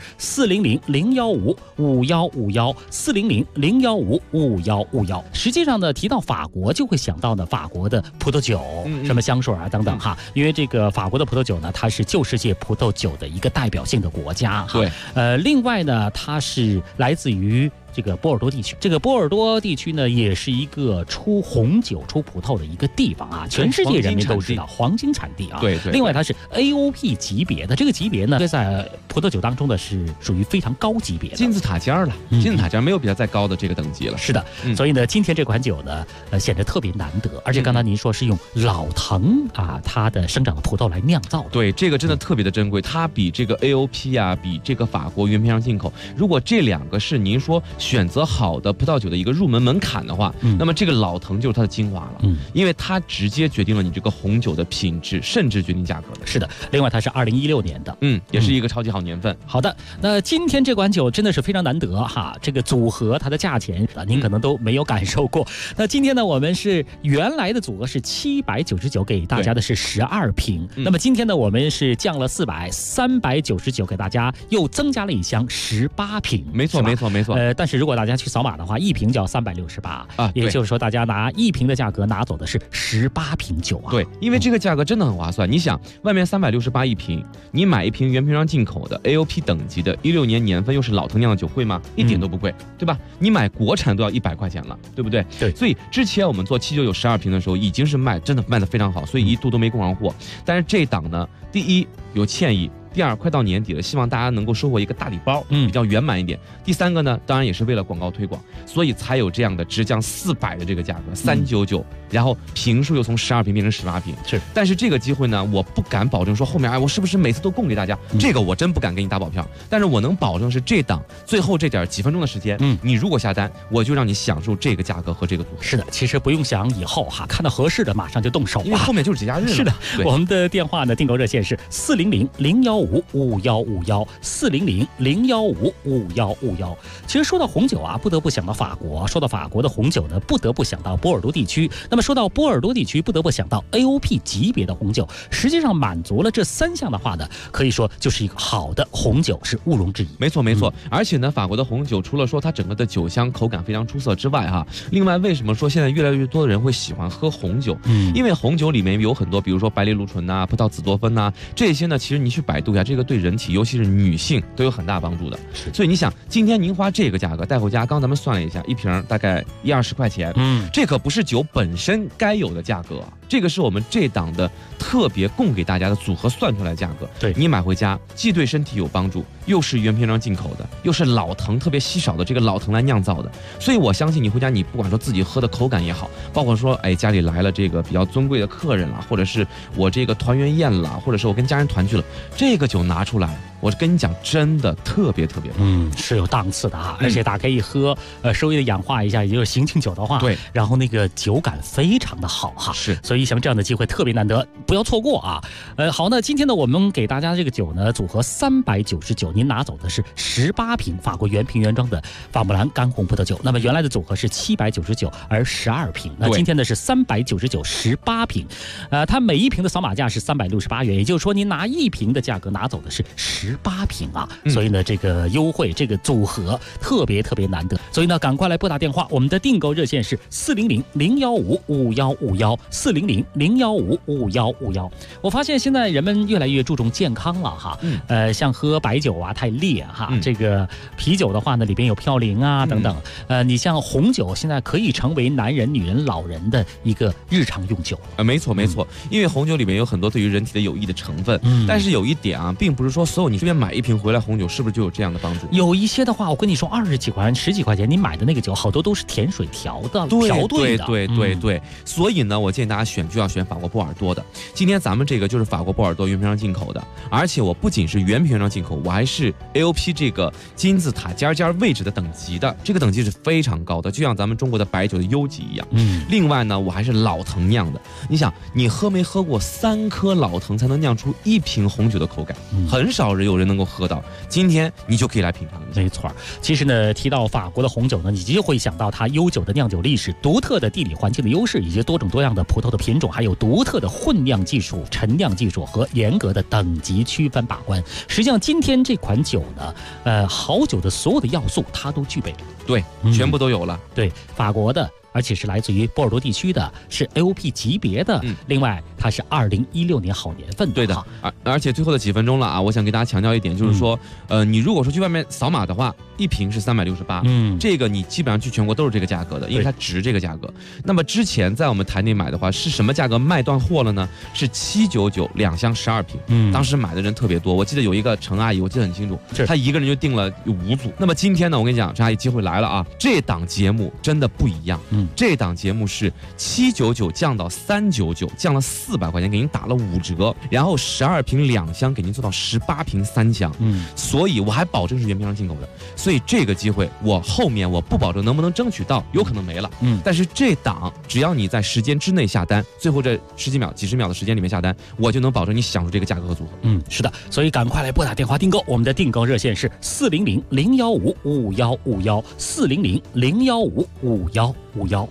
400-015-5151，400-015-5151。实际上呢，提到法国就会想到呢法国的葡萄酒，什么香水啊等等哈，因为这个法国的葡萄酒呢，它是旧世界葡萄酒的一个代表性的国家哈。 对， 另外呢，它是来自于这个波尔多地区，这个波尔多地区呢，也是一个出红酒、出葡萄的一个地方啊，全世界人民都知道黄金产地啊。 对。 另外，它是 AOP 级别的，这个级别呢，在葡萄酒当中呢是属于非常高级别的金字塔尖了，金字塔尖没有比它再高的这个等级了。 是的，所以呢，今天这款酒呢，显得特别难得，而且刚才您说是用老藤啊，它的生长的葡萄来酿造的。 对，这个真的特别的珍贵，它比这个 AOP 啊，比这个法国原瓶上进口，如果这2个是您说选择好的葡萄酒的一个入门门槛的话，那么这个老藤就是它的精华了，因为它直接决定了你这个红酒的品质，甚至决定价格的。 是的，另外它是2016年的， 也是一个超级好年份。 好的，那今天这款酒真的是非常难得哈，这个组合它的价钱您可能都没有感受过。那今天呢，我们是原来的组合是799，给大家的是12瓶，那么今天呢，我们是降了400，399给大家又增加了1箱18瓶。 没错。 但是如果大家去扫码的话，1瓶就要368 啊， 也就是说大家拿1瓶的价格拿走的是18瓶酒啊。 对，因为这个价格真的很划算。你想，外面368一瓶，你买1瓶原瓶上进口的 AOP 等级的16年年份又是老藤酿的酒，贵吗？一点都不贵，对吧？你买国产都要100块钱了，对不对？ 对。 所以之前我们做799 12瓶的时候，已经是真的卖得非常好，所以一度都没供上货。但是这档呢，第一有歉意。 第二，快到年底了，希望大家能够收获一个大礼包，比较圆满一点。第三个呢，当然也是为了广告推广，所以才有这样的直降400的这个价格，399，然后屏数又从12屏变成18屏。 是， 但是这个机会呢，我不敢保证说后面我是不是每次都供给大家，这个我真不敢给你打保票。但是我能保证是这档最后这点几分钟的时间，你如果下单，我就让你享受这个价格和这个组合。 是的，其实不用想以后哈，看到合适的马上就动手， 因为后面就是节假日了。 是的，我们的电话呢，订购热线是400-015-5151，400-015-5151。其实说到红酒啊，不得不想到法国；说到法国的红酒呢，不得不想到波尔多地区。那么说到波尔多地区，不得不想到 AOP 级别的红酒。实际上满足了这3项的话呢，可以说就是一个好的红酒，是毋庸置疑。 没错没错，而且呢，法国的红酒除了说它整个的酒香口感非常出色之外哈，另外为什么说现在越来越多的人会喜欢喝红酒？因为红酒里面有很多，比如说白藜芦醇呐、葡萄紫多酚呐，这些呢，其实你去百度一下，这个对人体，尤其是女性都有很大帮助的。所以你想，今天您花这个价格带回家，刚咱们算了一下，一瓶大概10-20块钱，这可不是酒本身该有的价格啊。这个是我们这档的特别供给大家的组合算出来的价格。 对， 你买回家既对身体有帮助，又是原瓶装进口的，又是老藤特别稀少的这个老藤来酿造的，所以我相信你回家，你不管说自己喝的口感也好，包括说家里来了这个比较尊贵的客人了，或者是我这个团圆宴了，或者是我跟家人团聚了，这个酒拿出来，我跟你讲，真的特别特别棒， 是有档次的啊，而且打开一喝，稍微的氧化一下，也就是醒醒酒的话， 对， 然后那个酒感非常的好哈， 是， 所以像这样的机会特别难得，不要错过啊。好，那今天呢，我们给大家这个酒呢，组合399，您拿走的是18瓶法国原瓶原装的法穆兰干红葡萄酒，那么原来的组合是799，而12瓶，那今天呢是399，18瓶，它每一瓶的扫码价是368元，也就是说您拿1瓶的价格拿走的是18瓶啊，所以呢这个优惠这个组合特别特别难得，所以呢赶快来拨打电话，我们的订购热线是400-015-5151，400-015-5151。我发现现在人们越来越注重健康了哈，像喝白酒啊太烈哈，这个啤酒的话呢里边有嘌呤啊等等，你像红酒现在可以成为男人、女人、老人的一个日常用酒。 没错没错，因为红酒里面有很多对于人体的有益的成分，但是有一点啊，并不是说所有你这边买一瓶回来红酒是不是就有这样的帮助？ 有一些的话，我跟你说20几块钱、10几块钱，你买的那个酒好多都是甜水调的、调兑的。 对，所以呢，我建议大家选就要选法国波尔多的。今天咱们这个就是法国波尔多原瓶装进口的，而且我不仅是原瓶原装进口，我还是 AOP 这个金字塔尖位置的等级的，这个等级是非常高的，就像咱们中国的白酒的优级一样。另外呢，我还是老藤酿的。你想，你喝没喝过3颗老藤才能酿出1瓶红酒的口感？很少有人能够喝到。今天你就可以来品尝一下。 没错，其实呢，提到法国的红酒呢，你就会想到它悠久的酿酒历史、独特的地理环境的优势，以及多种多样的葡萄的品种，还有独特的混酿技术、陈酿技术和严格的等级区分把关。实际上，今天这款酒呢，好酒的所有的要素它都具备了。 对，全部都有了。 对，法国的。而且是来自于波尔多地区的，是 AOP 级别的。另外，它是2016年好年份的。 对的，而且最后的几分钟了啊，我想给大家强调一点，就是说，你如果说去外面扫码的话，1瓶是368，这个你基本上去全国都是这个价格的，因为它值这个价格。那么之前在我们台内买的话，是什么价格卖断货了呢？是799，2箱12瓶。当时买的人特别多，我记得有一个陈阿姨，我记得很清楚，她一个人就订了5组。那么今天呢，我跟你讲，陈阿姨机会来了啊，这档节目真的不一样。这档节目是799降到399，降了400块钱，给您打了5折，然后12瓶2箱给您做到18瓶3箱，所以我还保证是原瓶装进口的，所以这个机会我后面我不保证能不能争取到，有可能没了，但是这档只要你在时间之内下单，最后这10几秒、几十秒的时间里面下单，我就能保证你享受这个价格和组合。 是的，所以赶快来拨打电话订购，我们的订购热线是400-015-5151，400-015-5151。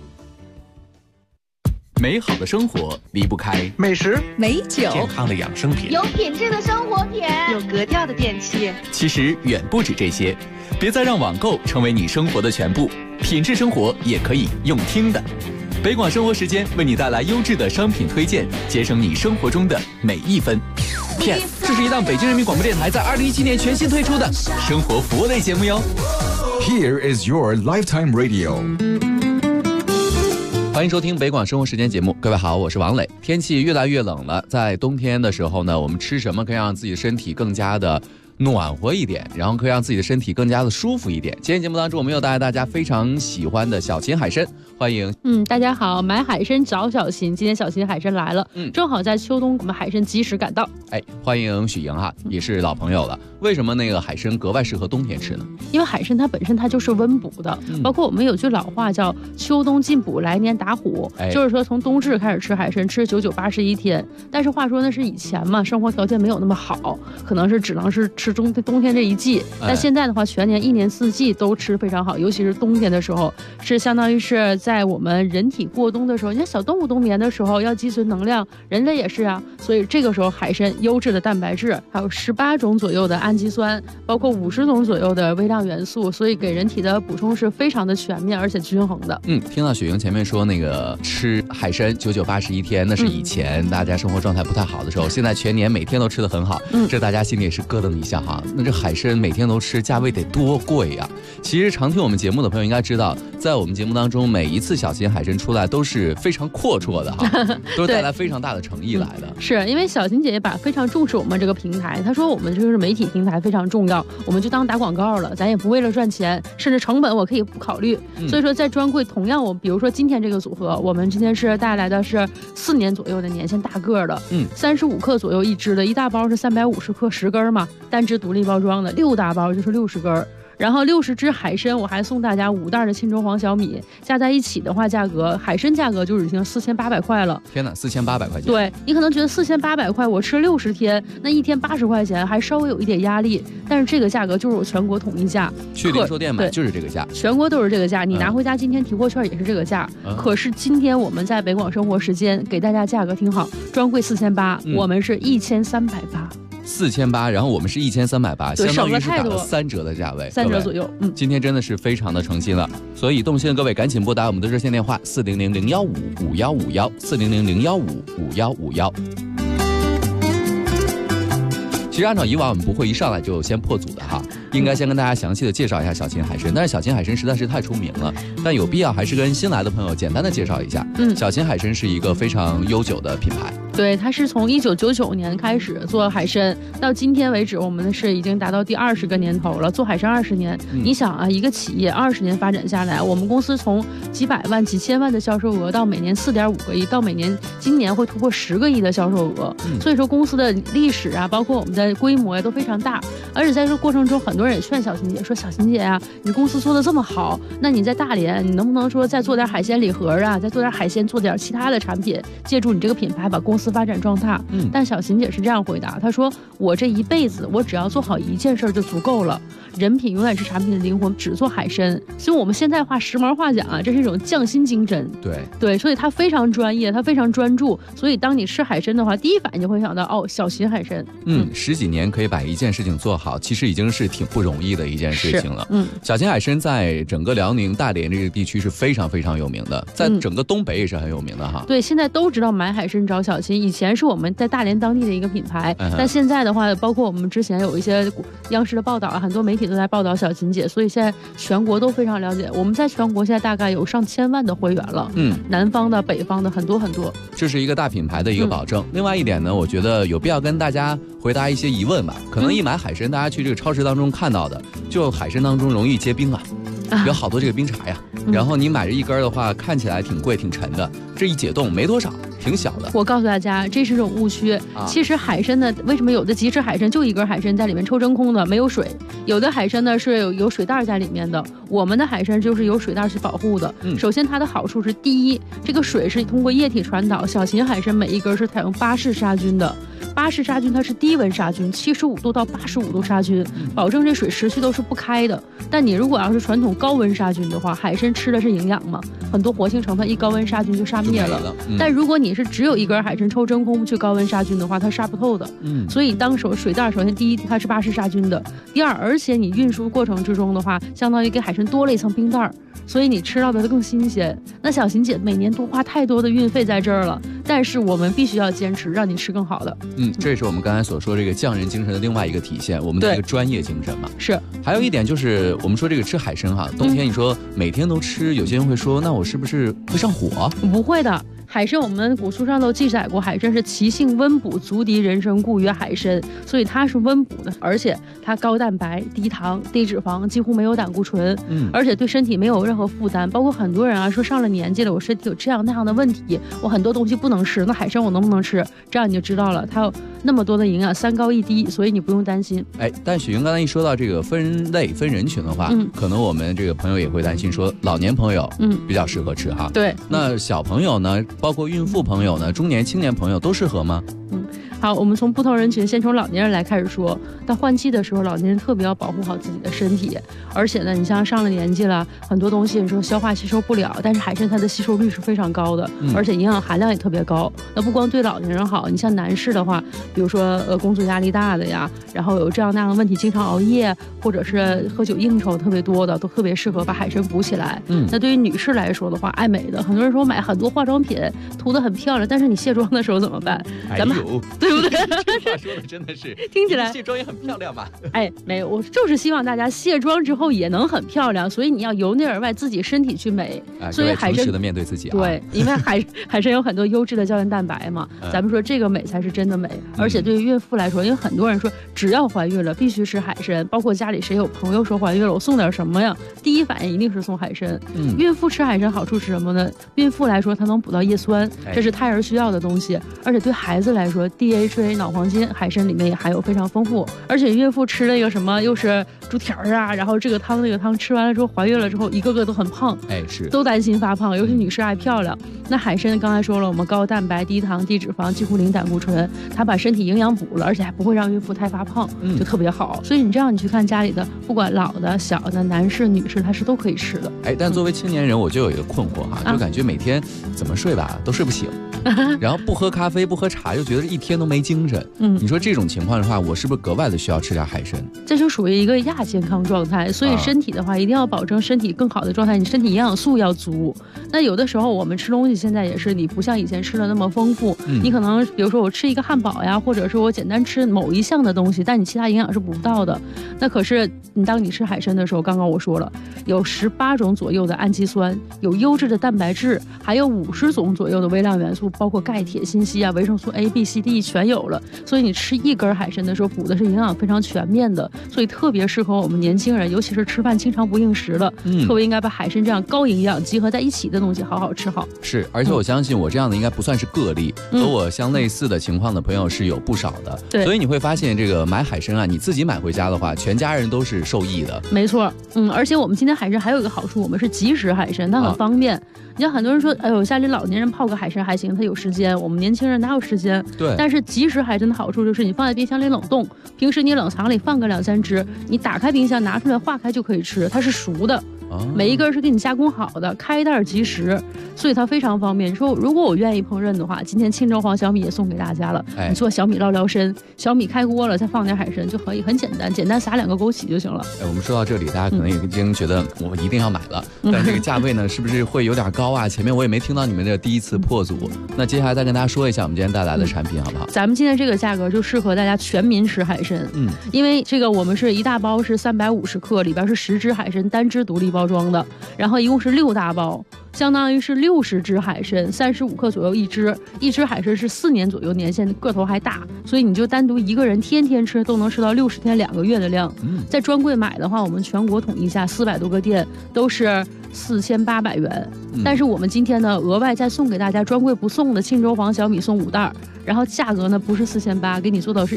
美好的生活离不开美食、美酒、 健康的养生品、 有品质的生活品、有格调的电器。 其实远不止这些，别再让网购成为你生活的全部，品质生活也可以用听的。北广生活时间为你带来优质的商品推荐，节省你生活中的每一分。PS， 这是一档北京人民广播电台在2017年全新推出的生活服务类节目哟。 Here is your lifetime radio. 欢迎收听北广生活时间节目，各位好，我是王磊。天气越来越冷了，在冬天的时候呢，我们吃什么可以让自己的身体更加的暖和一点，然后可以让自己的身体更加的舒服一点。今天节目当中，我们又带来大家非常喜欢的小秦海参，欢迎。 大家好，买海参找小秦，今天小秦海参来了，正好在秋冬我们海参及时赶到。 欢迎许莹哈，也是老朋友了。为什么那个海参格外适合冬天吃呢？ 因为海参它本身它就是温补的，包括我们有句老话叫秋冬进补，来年打虎，就是说从冬至开始吃海参，吃99、81天。但是话说那是以前嘛，生活条件没有那么好，可能是只能是吃冬天这一季。但现在的话，全年1年4季都吃非常好，尤其是冬天的时候，是相当于是在我们人体过冬的时候，你看小动物冬眠的时候要积存能量，人类也是啊，所以这个时候海参优质的蛋白质，还有18种左右的氨基酸，包括50种左右的微量元素，所以给人体的补充是非常的全面而且均衡的。 听到雪莹前面说那个吃海参99、81天，那是以前大家生活状态不太好的时候，现在全年每天都吃得很好，这大家心里也是咯噔一下哈。那这海参每天都吃，价位得多贵呀！其实常听我们节目的朋友应该知道，在我们节目当中，每一次小秦海参出来都是非常阔绰的哈，都是带来非常大的诚意来的。 是因为小秦姐姐非常重视我们这个平台，她说我们就是媒体平台非常重要，我们就当打广告了，咱也不为了赚钱，甚至成本我可以不考虑。所以说在专柜同样比如说今天这个组合，我们今天是带来的是4年左右的年限大个的，35克左右一支的，一大包是350克10根嘛，单支独立包装的，6大包就是60根。然后60只海参，我还送大家5袋的沁州黄小米，加在一起的话，海参价格就已经4800块了。 天哪，4800块钱！ 对，你可能觉得4800块，我吃60天，那一天80块钱，还稍微有一点压力。但是这个价格就是我全国统一价， 去零售店买就是这个价， 全国都是这个价。你拿回家今天提货券也是这个价。可是今天我们在北广生活时间给大家价格挺好，专柜4800，我们是1380。 4800，然后我们是1380，相当于是打了3折的价位 ，3折左右。 今天真的是非常的诚心了，所以动心的各位赶紧拨打我们的热线电话400-015-5151，400-015-5151。其实按照以往我们不会一上来就先破组的哈，应该先跟大家详细的介绍一下小秦海参，但是小秦海参实在是太出名了，但有必要还是跟新来的朋友简单的介绍一下。小秦海参是一个非常悠久的品牌。 对，它是从1999年开始做海参，到今天为止，我们是已经达到第20个年头了，做海参20年。你想啊，一个企业20年发展下来，我们公司从几百万、几千万的销售额，到每年4.5个亿，到今年会突破10个亿的销售额。所以说公司的历史啊，包括我们的规模呀，都非常大。而且在这个过程中，很多人也劝小秦姐说：“小秦姐啊，你公司做的这么好，那你在大连，你能不能说再做点海鲜礼盒啊，再做点海鲜，做点其他的产品，借助你这个品牌把公司发展壮大？”但小秦姐是这样回答，她说：“我这一辈子，我只要做好一件事就足够了。人品永远是产品的灵魂，只做海参。所以我们现在时髦话讲啊，这是一种匠心精神。对，所以他非常专业，他非常专注。所以当你吃海参的话，第一反应就会想到小秦海参。 10几年可以把一件事情做好，其实已经是挺不容易的一件事情了。小秦海参在整个辽宁大连这个地区是非常非常有名的，在整个东北也是很有名的哈。 对，现在都知道买海参找小秦，以前是我们在大连当地的一个品牌，但现在的话，包括我们之前有一些央视的报道啊，很多媒体都在报道小秦姐，所以现在全国都非常了解。我们在全国现在大概有上千万的会员了，南方的、北方的很多很多， 这是一个大品牌的一个保证。另外一点呢，我觉得有必要跟大家回答一些疑问吧。可能一买海参，大家去这个超市当中看到的，就海参当中容易结冰啊，有好多这个冰碴呀，然后你买这一根的话，看起来挺贵挺沉的，这一解冻没多少，挺小的。 我告诉大家，这是种误区。其实海参呢，为什么有的即食海参就一根海参在里面抽真空的，没有水；有的海参呢是有水袋在里面的。我们的海参就是有水袋去保护的。首先它的好处是，第一，这个水是通过液体传导。小秦海参每一根是采用巴氏杀菌的。巴氏杀菌它是低温杀菌，75度到85度杀菌，保证这水持续都是不开的。但你如果要是传统高温杀菌的话，海参吃的是营养嘛，很多活性成分一高温杀菌就杀灭了。但如果你是只有一根海参抽真空去高温杀菌的话，它杀不透的。所以当水袋首先第一它是巴氏杀菌的，第二而且你运输过程之中的话，相当于给海参多了一层冰袋，所以你吃到的更新鲜。那小秦姐每年都花太多的运费在这儿了， 但是我们必须要坚持，让你吃更好的。 这也是我们刚才所说这个匠人精神的另外一个体现，我们的这个专业精神嘛。 是。 还有一点就是我们说这个吃海参哈，冬天你说每天都吃，有些人会说那我是不是会上火？ 不会的。海参，我们古书上都记载过，海参是其性温补，足敌人参，故曰海参。所以它是温补的，而且它高蛋白、低糖、低脂肪，几乎没有胆固醇，而且对身体没有任何负担。包括很多人啊说上了年纪了，我身体有这样那样的问题，我很多东西不能吃，那海参我能不能吃？这样你就知道了，它有那么多的营养，3高1低，所以你不用担心。 但许云刚才一说到这个分类分人群的话，可能我们这个朋友也会担心说，老年朋友比较适合吃哈。 对， 那小朋友呢，包括孕妇朋友呢，中年青年朋友都适合吗？ 好，我们从不同人群，先从老年人来开始说。到换季的时候，老年人特别要保护好自己的身体，而且呢，你像上了年纪了，很多东西你说消化吸收不了，但是海参它的吸收率是非常高的，而且营养含量也特别高。那不光对老年人好，你像男士的话，比如说工作压力大的呀，然后有这样那样的问题，经常熬夜或者是喝酒应酬特别多的，都特别适合把海参补起来。那对于女士来说的话，爱美的，很多人说买很多化妆品涂得很漂亮，但是你卸妆的时候怎么办？咱们对不对？ 这话说的真的是听起来卸妆也很漂亮吧？ 没有，我就是希望大家卸妆之后也能很漂亮，所以你要由内而外自己身体去美。所以海参诚实的面对自己啊。 对，因为海参有很多优质的胶原蛋白嘛，咱们说这个美才是真的美。而且对于孕妇来说，因为很多人说只要怀孕了必须吃海参，包括家里谁有朋友说怀孕了，我送点什么呀？第一反应一定是送海参。孕妇吃海参好处是什么呢？孕妇来说，它能补到叶酸，这是胎儿需要的东西。而且对孩子来说 ，DHA 脑黄金海参里面也含有非常丰富。而且孕妇吃了一个什么，又是猪蹄儿啊，然后这个汤那个汤，吃完了之后怀孕了之后，一个个都很胖， 是都担心发胖，尤其女士爱漂亮。那海参刚才说了，我们高蛋白、低糖、低脂肪，几乎零胆固醇，它把身体营养补了，而且还不会让孕妇太发胖，就特别好。所以你这样你去看家里的，不管老的、小的、男士、女士，它是都可以吃的。 但作为青年人，我就有一个困惑哈，就感觉每天怎么睡吧都睡不醒，然后不喝咖啡、不喝茶，又觉得一天都没精神。你说这种情况的话，我是不是格外的需要吃点海参？ 这就属于一个亚健康状态，所以身体的话一定要保证身体更好的状态，你身体营养素要足。那有的时候我们吃东西现在也是，你不像以前吃的那么丰富，你可能比如说我吃一个汉堡呀，或者是我简单吃某一项的东西，但你其他营养是补不到的。那可是当你吃海参的时候，刚刚我说了，有18种左右的氨基酸，有优质的蛋白质，还有50种左右的微量元素，包括钙、铁、锌、硒啊，维生素 A、B、C、D 全有了。所以你吃一根海参的时候，补的是营养非常全面的，所以特别适合我们年轻人，尤其是吃饭经常不应时的，特别应该把海参这样高营养集合在一起的东西好好吃好。 是，而且我相信我这样的应该不算是个例，和我相类似的情况的朋友是有不少的。 对， 所以你会发现这个买海参啊，你自己买回家的话，全家人都是受益的。 没错，而且我们今天海参还有一个好处，我们是即食海参，它很方便。你像很多人说，哎呦，家里老年人泡个海参还行，他有时间，我们年轻人哪有时间？ 对。 但是即食海参的好处就是，你放在冰箱里冷冻，平时你冷藏里放个2、3只，你打开冰箱拿出来化开就可以吃，它是熟的。每一根是给你加工好的，开袋即食，所以它非常方便。你说如果我愿意烹饪的话，今天清蒸黄小米也送给大家了。你做小米捞辽参，小米开锅了，再放点海参就可以，很简单，简单撒2个枸杞就行了。 我们说到这里，大家可能已经觉得我一定要买了，但这个价位呢，是不是会有点高啊？前面我也没听到你们这第一次破组，那接下来再跟大家说一下我们今天带来的产品好不好？ 咱们今天这个价格就适合大家全民吃海参，因为这个我们是一大包是350克，里边是10只海参单只独立包装的。然后一共是6大包，相当于是60只海参，35克左右一只，一只海参是4年左右年限，个头还大，所以你就单独一个人天天吃都能吃到60天2个月的量。在专柜买的话，我们全国统一下400多个店都是4800元，但是我们今天呢额外再送给大家专柜不送的庆州黄小米送5袋，然后价格呢不是4800，给你做到是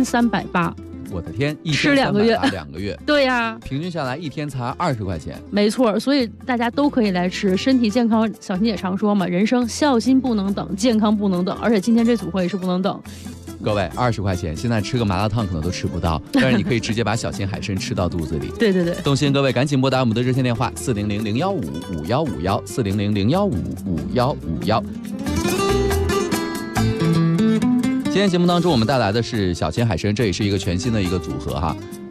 1380。 我的天， 吃2个月 ，2个月， 对呀， 平均下来一天才20块钱， 没错，所以大家都可以来吃，身体健康。小新也常说嘛，人生孝心不能等，健康不能等，而且今天这组合也是不能等。 各位20块钱，现在吃个麻辣烫可能都吃不到，但是你可以直接把小鲜海参吃到肚子里。 对对对， 动心各位赶紧拨打我们的热线电话400-015-5151，400-015-5151。今天节目当中，我们带来的是小鲜海参，这也是一个全新的一个组合哈。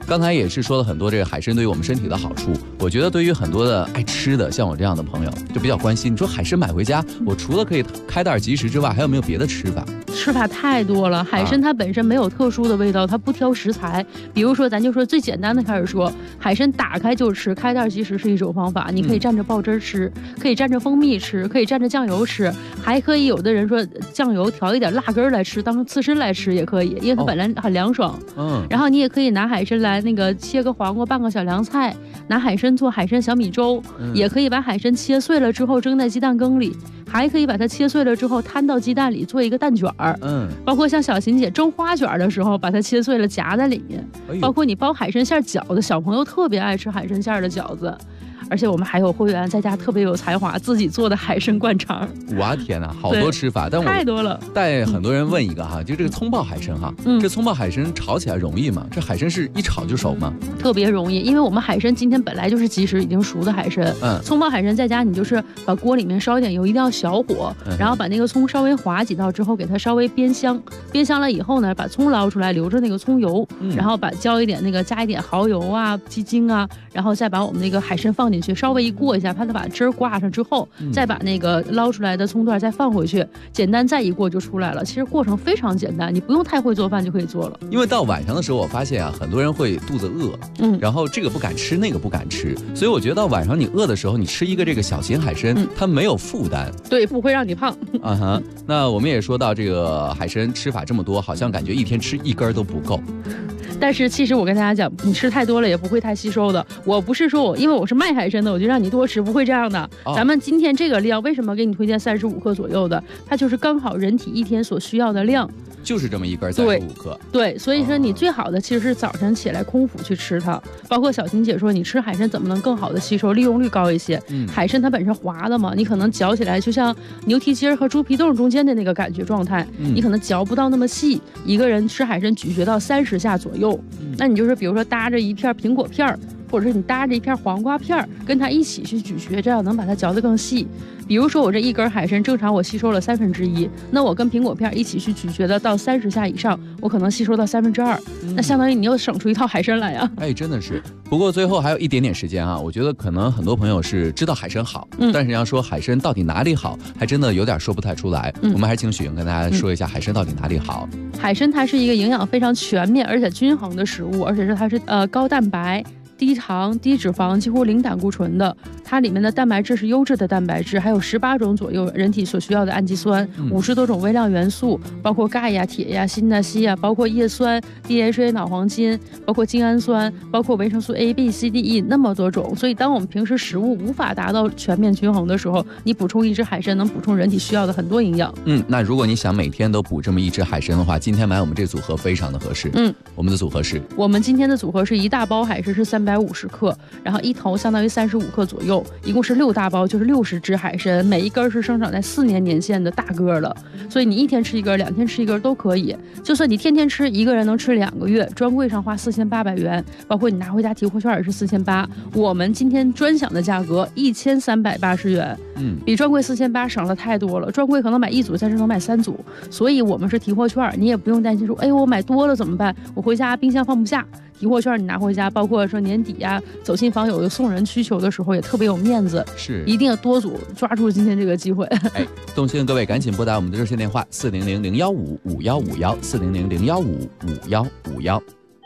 刚才也是说了很多这个海参对于我们身体的好处。我觉得对于很多的爱吃的，像我这样的朋友，就比较关心。你说海参买回家，我除了可以开袋即食之外，还有没有别的吃法？ 吃法太多了。海参它本身没有特殊的味道，它不挑食材。比如说，咱就说最简单的开始说，海参打开就吃，开袋即食是一种方法。你可以蘸着爆汁吃，可以蘸着蜂蜜吃，可以蘸着酱油吃，还可以有的人说酱油调一点辣根来吃，当成刺身来吃也可以，因为它本来很凉爽。然后你也可以拿海参来那个切个黄瓜拌个小凉菜，拿海参做海参小米粥，也可以把海参切碎了之后蒸在鸡蛋羹里，还可以把它切碎了之后摊到鸡蛋里做一个蛋卷儿。包括像小琴姐蒸花卷的时候，把它切碎了夹在里面。包括你包海参馅饺子，小朋友特别爱吃海参馅的饺子。而且我们还有会员在家特别有才华，自己做的海参灌肠。 哇天哪，好多吃法，但我太多了。 带很多人问一个哈，就这个葱爆海参哈，这葱爆海参炒起来容易吗？这海参是一炒就熟吗？ 特别容易，因为我们海参今天本来就是即食已经熟的海参。葱爆海参在家你就是把锅里面烧一点油，一定要小火，然后把那个葱稍微划几道之后，给它稍微煸香，煸香了以后呢，把葱捞出来，留着那个葱油，然后加一点蚝油啊、鸡精啊，然后再把我们那个海参放进去，稍微一过一下，它把汁儿挂上之后，再把那个捞出来的葱段再放回去，简单再一过就出来了。其实过程非常简单，你不用太会做饭就可以做了。 因为到晚上的时候，我发现啊，很多人会肚子饿，然后这个不敢吃，那个不敢吃，所以我觉得到晚上你饿的时候，你吃一个这个小型海参，它没有负担， 对，不会让你胖。 那我们也说到这个海参吃法这么多，好像感觉一天吃一根都不够。 但是其实我跟大家讲，你吃太多了也不会太吸收的。我不是说因为我是卖海参的，我就让你多吃，不会这样的。咱们今天这个量，为什么给你推荐35克左右的？它就是刚好人体一天所需要的量。 就是这么一根35克。 对，所以说你最好的其实是早晨起来空腹去吃它。包括小琴姐说，你吃海参怎么能更好的吸收，利用率高一些？海参它本身滑的嘛，你可能嚼起来就像牛蹄筋和猪皮冻中间的那个感觉状态，你可能嚼不到那么细。一个人吃海参咀嚼到30下左右，那你就是比如说搭着一片苹果片儿，或者是你搭着一片黄瓜片儿，跟它一起去咀嚼，这样能把它嚼得更细。比如说我这一根海参正常我吸收了1/3，那我跟苹果片一起去咀嚼的到30下以上，我可能吸收到2/3，那相当于你又省出一套海参来呀。 真的是。不过最后还有一点点时间啊，我觉得可能很多朋友是知道海参好，但是要说海参到底哪里好，还真的有点说不太出来。我们还是请许莹跟大家说一下海参到底哪里好。 海参它是一个营养非常全面而且均衡的食物，而且它是高蛋白、低糖、低脂肪，几乎零胆固醇的。它里面的蛋白质是优质的蛋白质，还有18种左右人体所需要的氨基酸，50多种微量元素，包括钙呀、铁呀、锌呐、硒呀，包括叶酸、DHA 脑黄金，包括精氨酸，包括维生素 A、B、C、D、E 那么多种。所以当我们平时食物无法达到全面均衡的时候，你补充一只海参能补充人体需要的很多营养。 那如果你想每天都补这么一只海参的话，今天买我们这组合非常的合适。我们的组合是， 我们今天的组合是一大包海参是350克，然后一头相当于35克左右，一共是6大包，就是60只海参，每一根是生长在4年年限的大个了。所以你一天吃一根，2天吃一根都可以。就算你天天吃，一个人能吃2个月。专柜上花4800元，包括你拿回家提货券也是4800。我们今天专享的价格1380元，比专柜4800省了太多了。专柜可能买1组，在这能买3组，所以我们是提货券，你也不用担心说，我买多了怎么办？我回家冰箱放不下。提货券你拿回家，包括说年底呀、走亲访友有送人需求的时候，也特别有面子。 是， 一定要多组，抓住今天这个机会。 动心的各位赶紧拨打我们的热线电话400-015-5151，400-015-5151。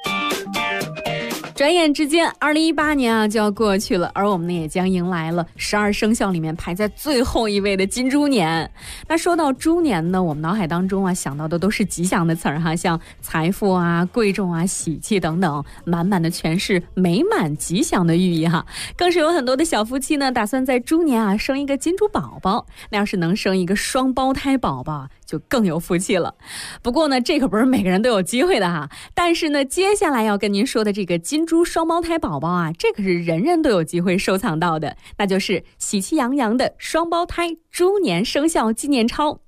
转眼之间2018年就要过去了，而我们呢也将迎来了12生肖里面排在最后一位的金猪年。那说到猪年呢，我们脑海当中想到的都是吉祥的词儿哈，像财富啊、贵重啊、喜气等等，满满的全是美满吉祥的寓意哈。更是有很多的小夫妻呢，打算在猪年生一个金猪宝宝。那要是能生一个双胞胎宝宝，就更有福气了。不过呢，这可不是每个人都有机会的哈。但是呢，接下来要跟您说的这个金猪双胞胎宝宝这可是人人都有机会收藏到的，那就是喜气洋洋的双胞胎猪年生肖纪念钞。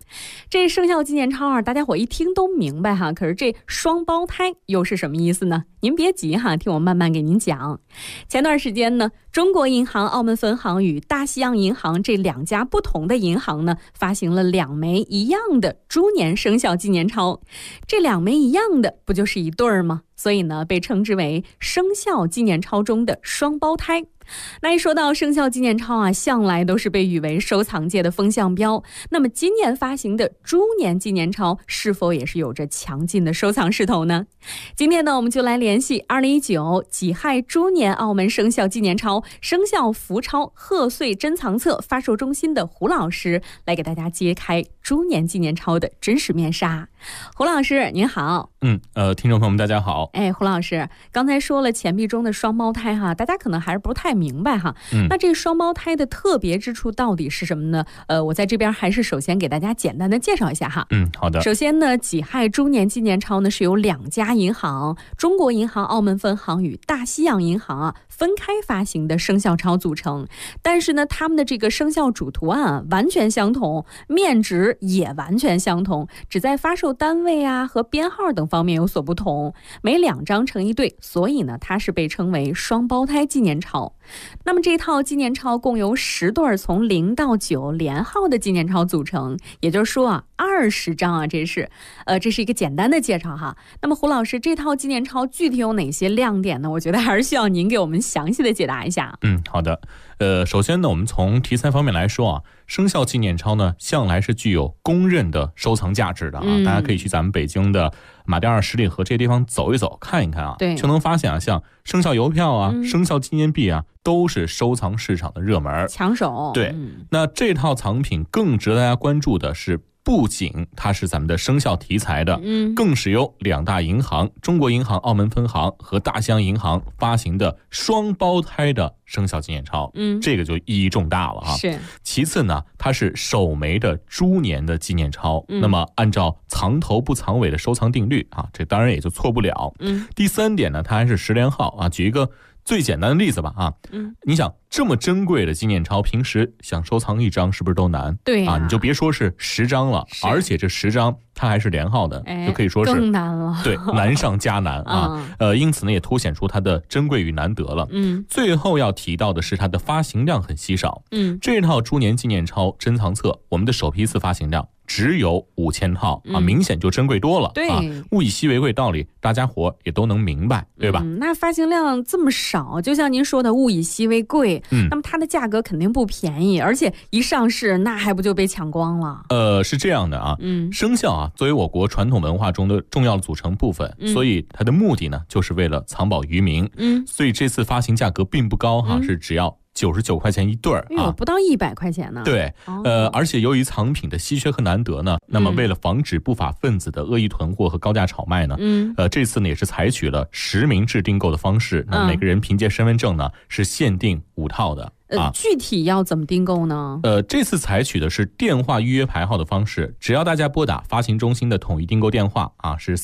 这生肖纪念钞啊，大家伙一听都明白哈。可是这双胞胎又是什么意思呢？您别急哈，听我慢慢给您讲。前段时间呢，中国银行澳门分行与大西洋银行这2家不同的银行呢，发行了2枚一样的猪年生肖纪念钞。这2枚一样的，不就是一对儿吗？所以呢，被称之为生肖纪念钞中的双胞胎。那一说到生肖纪念钞啊，向来都是被誉为收藏界的风向标。那么今年发行的猪年纪念钞是否也是有着强劲的收藏势头呢？今天呢，我们就来联系2019己亥猪年澳门生肖纪念钞生肖福钞贺岁珍藏册发售中心的胡老师，来给大家揭开猪年纪念钞的真实面纱。胡老师您好。 听众朋友们大家好。 胡老师刚才说了钱币中的双胞胎哈，大家可能还是不太明白哈。那这双胞胎的特别之处到底是什么呢？我在这边还是首先给大家简单的介绍一下哈。 好的。 首先呢，己亥猪年纪念钞呢是由2家银行，中国银行澳门分行与大西洋银行啊分开发行的生肖钞组成。但是呢，他们的这个生肖主图案完全相同，面值也完全相同，只在发售单位啊和编号等方面有所不同，每2张成一对，所以呢，它是被称为双胞胎纪念钞。那么这套纪念钞共由10对从0到9连号的纪念钞组成，也就是说啊，20张啊，这是一个简单的介绍哈。那么胡老师，这套纪念钞具体有哪些亮点呢？我觉得还是需要您给我们详细的解答一下。 好的。首先呢，我们从题材方面来说啊，生肖纪念钞呢，向来是具有公认的收藏价值的啊。大家可以去咱们北京的马甸二十里河这些地方走一走，看一看啊，就能发现啊，像生肖邮票啊、生肖纪念币啊，都是收藏市场的热门抢手。 对，那这套藏品更值得大家关注的是，不仅它是咱们的生肖题材的，更是由2大银行，中国银行澳门分行和大西洋银行发行的双胞胎的生肖纪念钞，这个就意义重大了啊。 是。 其次呢，它是首枚的猪年的纪念钞，那么按照藏头不藏尾的收藏定律啊，这当然也就错不了。第3点呢，它还是10连号啊。举一个最简单的例子吧啊，你想这么珍贵的纪念钞，平时想收藏1张是不是都难？ 对啊，你就别说是10张了，而且这10张它还是连号的，就可以说是更难了。 对，难上加难啊。因此呢，也凸显出它的珍贵与难得了。最后要提到的是它的发行量很稀少。这套猪年纪念钞珍藏册，我们的首批次发行量只有5000套啊，明显就珍贵多了。 对， 物以稀为贵道理，大家伙也都能明白，对吧？ 那发行量这么少，就像您说的物以稀为贵，那么它的价格肯定不便宜，而且一上市那还不就被抢光了？ 是这样的啊，生肖啊作为我国传统文化中的重要组成部分，所以它的目的呢就是为了藏宝于民。所以这次发行价格并不高哈，是只要99块钱一对啊， 不到100块钱呢。 对，而且由于藏品的稀缺和难得呢，那么为了防止不法分子的恶意囤货和高价炒卖呢，这次呢也是采取了实名制订购的方式，那每个人凭借身份证呢是限定5套的。 具体要怎么订购呢？ 这次采取的是电话预约排号的方式，只要大家拨打发行中心的统一订购电话啊，是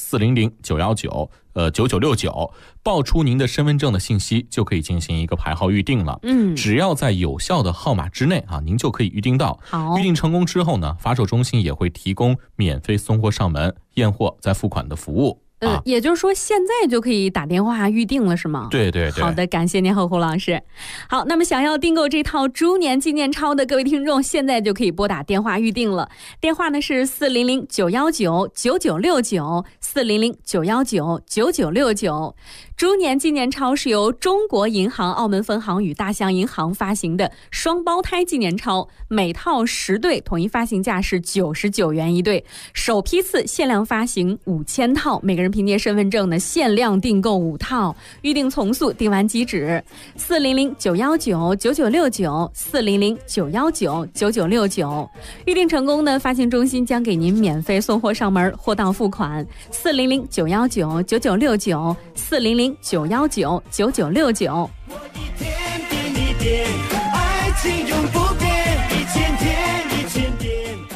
400-919-9969，报出您的身份证的信息，就可以进行一个排号预定了。只要在有效的号码之内啊，您就可以预定到。 好， 预定成功之后呢，发售中心也会提供免费送货上门、验货再付款的服务。 也就是说现在就可以打电话预定了是吗？ 对对对。 好的，感谢您胡老师。好，那么想要订购这套猪年纪念钞的各位听众，现在就可以拨打电话预定了。电话呢是400-919-9969，400-919-9969。猪年纪念钞是由中国银行澳门分行与大西洋银行发行的双胞胎纪念钞，每套10对，统一发行价是99元一对，首批次限量发行5000套，每个人凭借身份证呢限量订购5套，预定从速，订完即止。400-919-9969，400-919-9969，预定成功呢，发行中心将给您免费送货上门，货到付款。400-919-9969，400-919-9969。 爱情永不变，1000天1000天。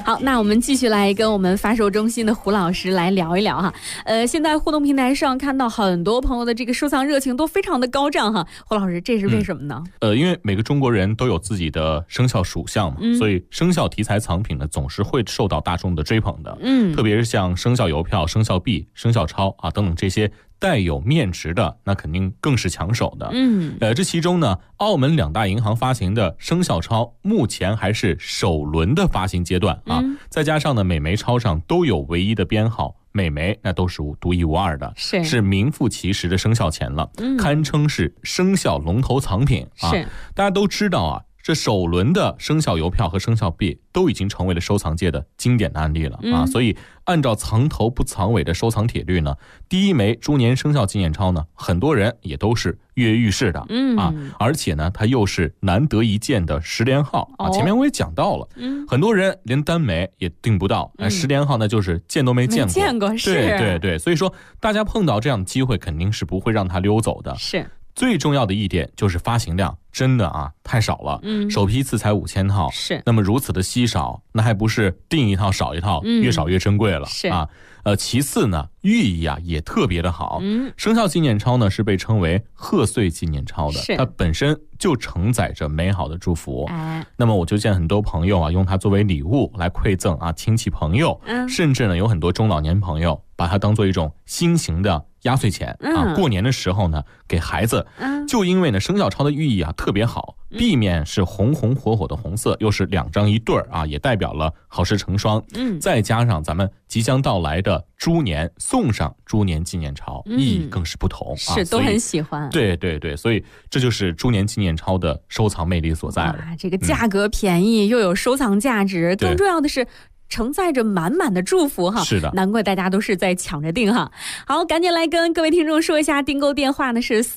好，那我们继续来跟我们发售中心的胡老师来聊一聊哈。现在互动平台上看到很多朋友的这个收藏热情都非常的高涨哈。胡老师，这是为什么呢？ 因为每个中国人都有自己的生肖属相嘛，所以生肖题材藏品呢总是会受到大众的追捧的。特别是像生肖邮票、生肖币、生肖钞啊等等这些带有面值的，那肯定更是抢手的。这其中呢，澳门2大银行发行的生肖钞目前还是首轮的发行阶段啊，再加上呢每枚钞上都有唯一的编号，每枚那都是独一无二的，是名副其实的生肖钱了，堪称是生肖龙头藏品啊。大家都知道啊，这首轮的生肖邮票和生肖币都已经成为了收藏界的经典的案例了啊，所以按照藏头不藏尾的收藏铁律呢，第一枚猪年生肖纪念钞呢，很多人也都是跃跃欲试的啊，而且呢，它又是难得一见的10连号啊。前面我也讲到了，很多人连单枚也订不到，10连号呢就是见都没见过，对，所以说大家碰到这样的机会，肯定是不会让它溜走的。 是。 最重要的一点就是发行量真的啊太少了，首批次才5000套， 是。 那么如此的稀少，那还不是订一套少一套，越少越珍贵了啊。其次呢，寓意啊也特别的好。生肖纪念钞呢是被称为贺岁纪念钞的，它本身就承载着美好的祝福。那么我就见很多朋友啊用它作为礼物来馈赠啊亲戚朋友，甚至呢有很多中老年朋友把它当做一种新型的压岁钱啊，过年的时候呢给孩子，就因为呢生肖钞的寓意啊特别好，币面是红红火火的红色，又是2张一对儿啊，也代表了好事成双。再加上咱们即将到来的猪年，送上猪年纪念钞，意义更是不同， 是都很喜欢。 对，所以这就是猪年纪念钞的收藏魅力所在了。 这个价格便宜，又有收藏价值，更重要的是承载着满满的祝福哈， 是的， 难怪大家都是在抢着订哈。好，赶紧来跟各位听众说一下，订购电话呢是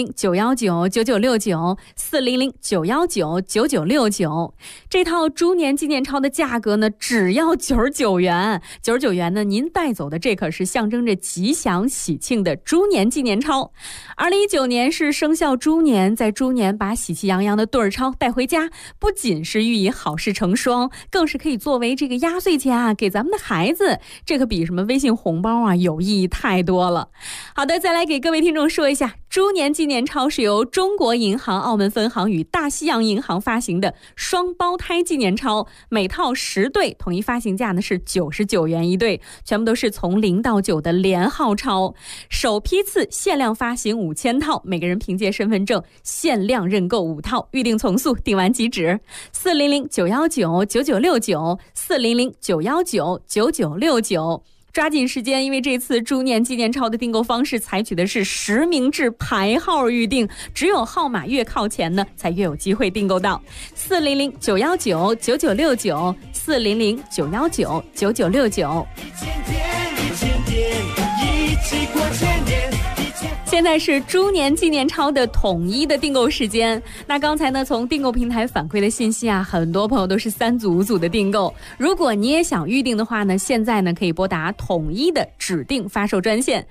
400-919-9969，400-919-9969。这套猪年纪念钞的价格呢只要99元，99元呢您带走的这可是象征着吉祥喜庆的猪年纪念钞。2019年是生肖猪年，在猪年把喜气洋洋的对儿钞带回家，不仅是寓意好事成双，更是可以作为这个压岁钱啊给咱们的孩子，这可比什么微信红包啊有意义太多了。好的，再来给各位听众说一下，猪年纪念钞是由中国银行澳门分行与大西洋银行发行的双胞胎纪念钞，每套10对，统一发行价呢是99元一对，全部都是从0到9的连号钞，首批次限量发行5000套，每个人凭借身份证限量认购5套，预定从速，订完即止。400-919-9969，400-919-9969，抓紧时间，因为这次猪年纪念钞的订购方式采取的是实名制排号预定，只有号码越靠前呢，才越有机会订购到。400-919-9969，400-919-9969。现在是猪年纪念钞的统一的订购时间。那刚才呢，从订购平台反馈的信息啊，很多朋友都是3组5组的订购。如果你也想预定的话呢，现在呢可以拨打统一的指定发售专线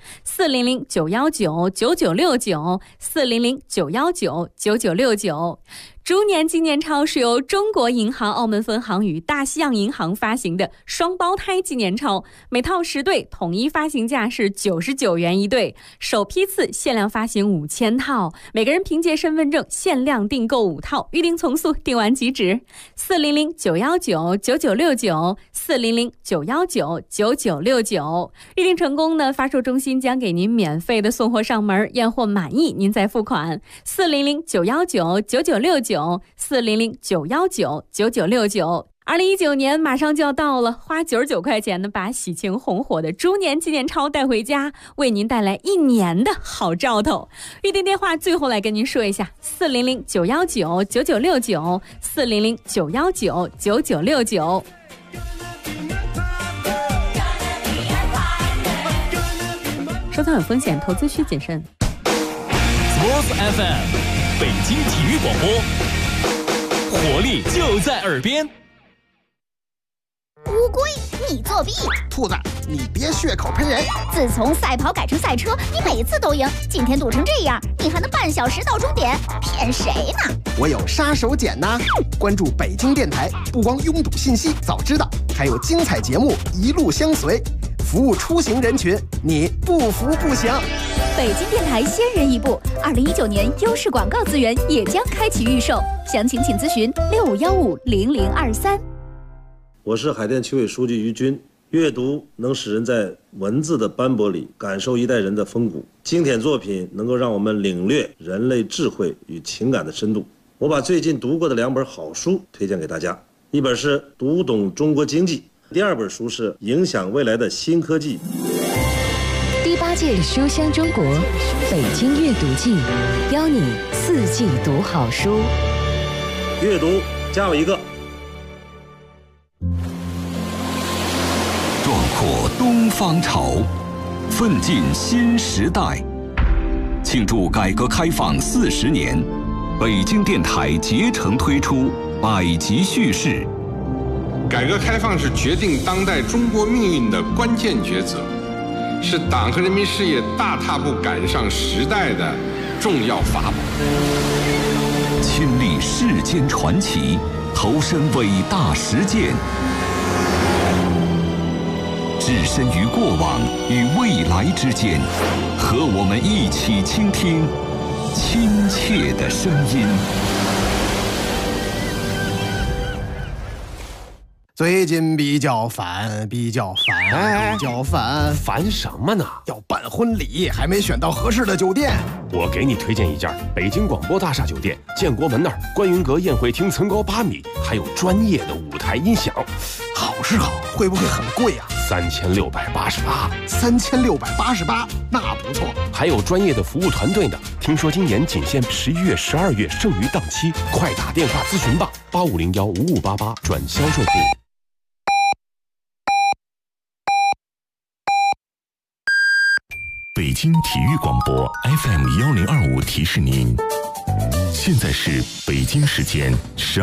400-919-9969，400-919-9969。猪年纪念钞是由中国银行澳门分行与大西洋银行发行的双胞胎纪念钞，每套10对，统一发行价是99元一对，首批次限量发行5000套，每个人凭借身份证限量订购5套，预定从速，订完即止。400-919-9969，400-919-9969。预定成功呢，发售中心将给您免费的送货上门，验货满意您再付款。400-919-9969，400-919-9969。2019年马上就要到了，花99块钱呢，把喜庆红火的猪年纪念钞带回家，为您带来1年的好兆头。预订电话最后来跟您说一下：400-919-9969，400-919-9969。收藏有风险，投资需谨慎。 Sports FM， 北京体育广播，活力就在耳边。 乌龟，你作弊！ 兔子，你别血口喷人！ 自从赛跑改成赛车，你每次都赢，今天赌成这样，你还能半小时到终点，骗谁呢？ 我有杀手锏呢！关注北京电台，不光拥堵信息早知道， 还有精彩节目一路相随，服务出行人群，你不服不行。 北京电台先人一步，2019年优势广告资源也将开启预售，详情请咨询65150023。 我是海淀区委书记于军。阅读能使人在文字的斑驳里感受一代人的风骨，经典作品能够让我们领略人类智慧与情感的深度。我把最近读过的2本好书推荐给大家，一本是《读懂中国经济》，第2本书是《影响未来的新科技》。 第8届书香中国北京阅读季，邀你4季读好书。 阅读加我一个。 壮阔东方潮，奋进新时代。庆祝改革开放40年，北京电台竭诚推出百集叙事。 改革开放是决定当代中国命运的关键抉择，是党和人民事业大踏步赶上时代的重要法宝。 亲历世间传奇，投身伟大实践。置身于过往与未来之间，和我们一起倾听亲切的声音。 最近比较烦， 烦什么呢？ 要办婚礼，还没选到合适的酒店。 我给你推荐一家北京广播大厦酒店，建国门那儿观云阁宴会厅层高8米，还有专业的舞台音响。 好是好，会不会很贵啊 ？3688。 3688，那不错。 还有专业的服务团队呢。听说今年仅限11月、12月剩余档期，快打电话咨询吧，85015588转销售部。 北京体育广播 FM1025提示您，现在是北京时间12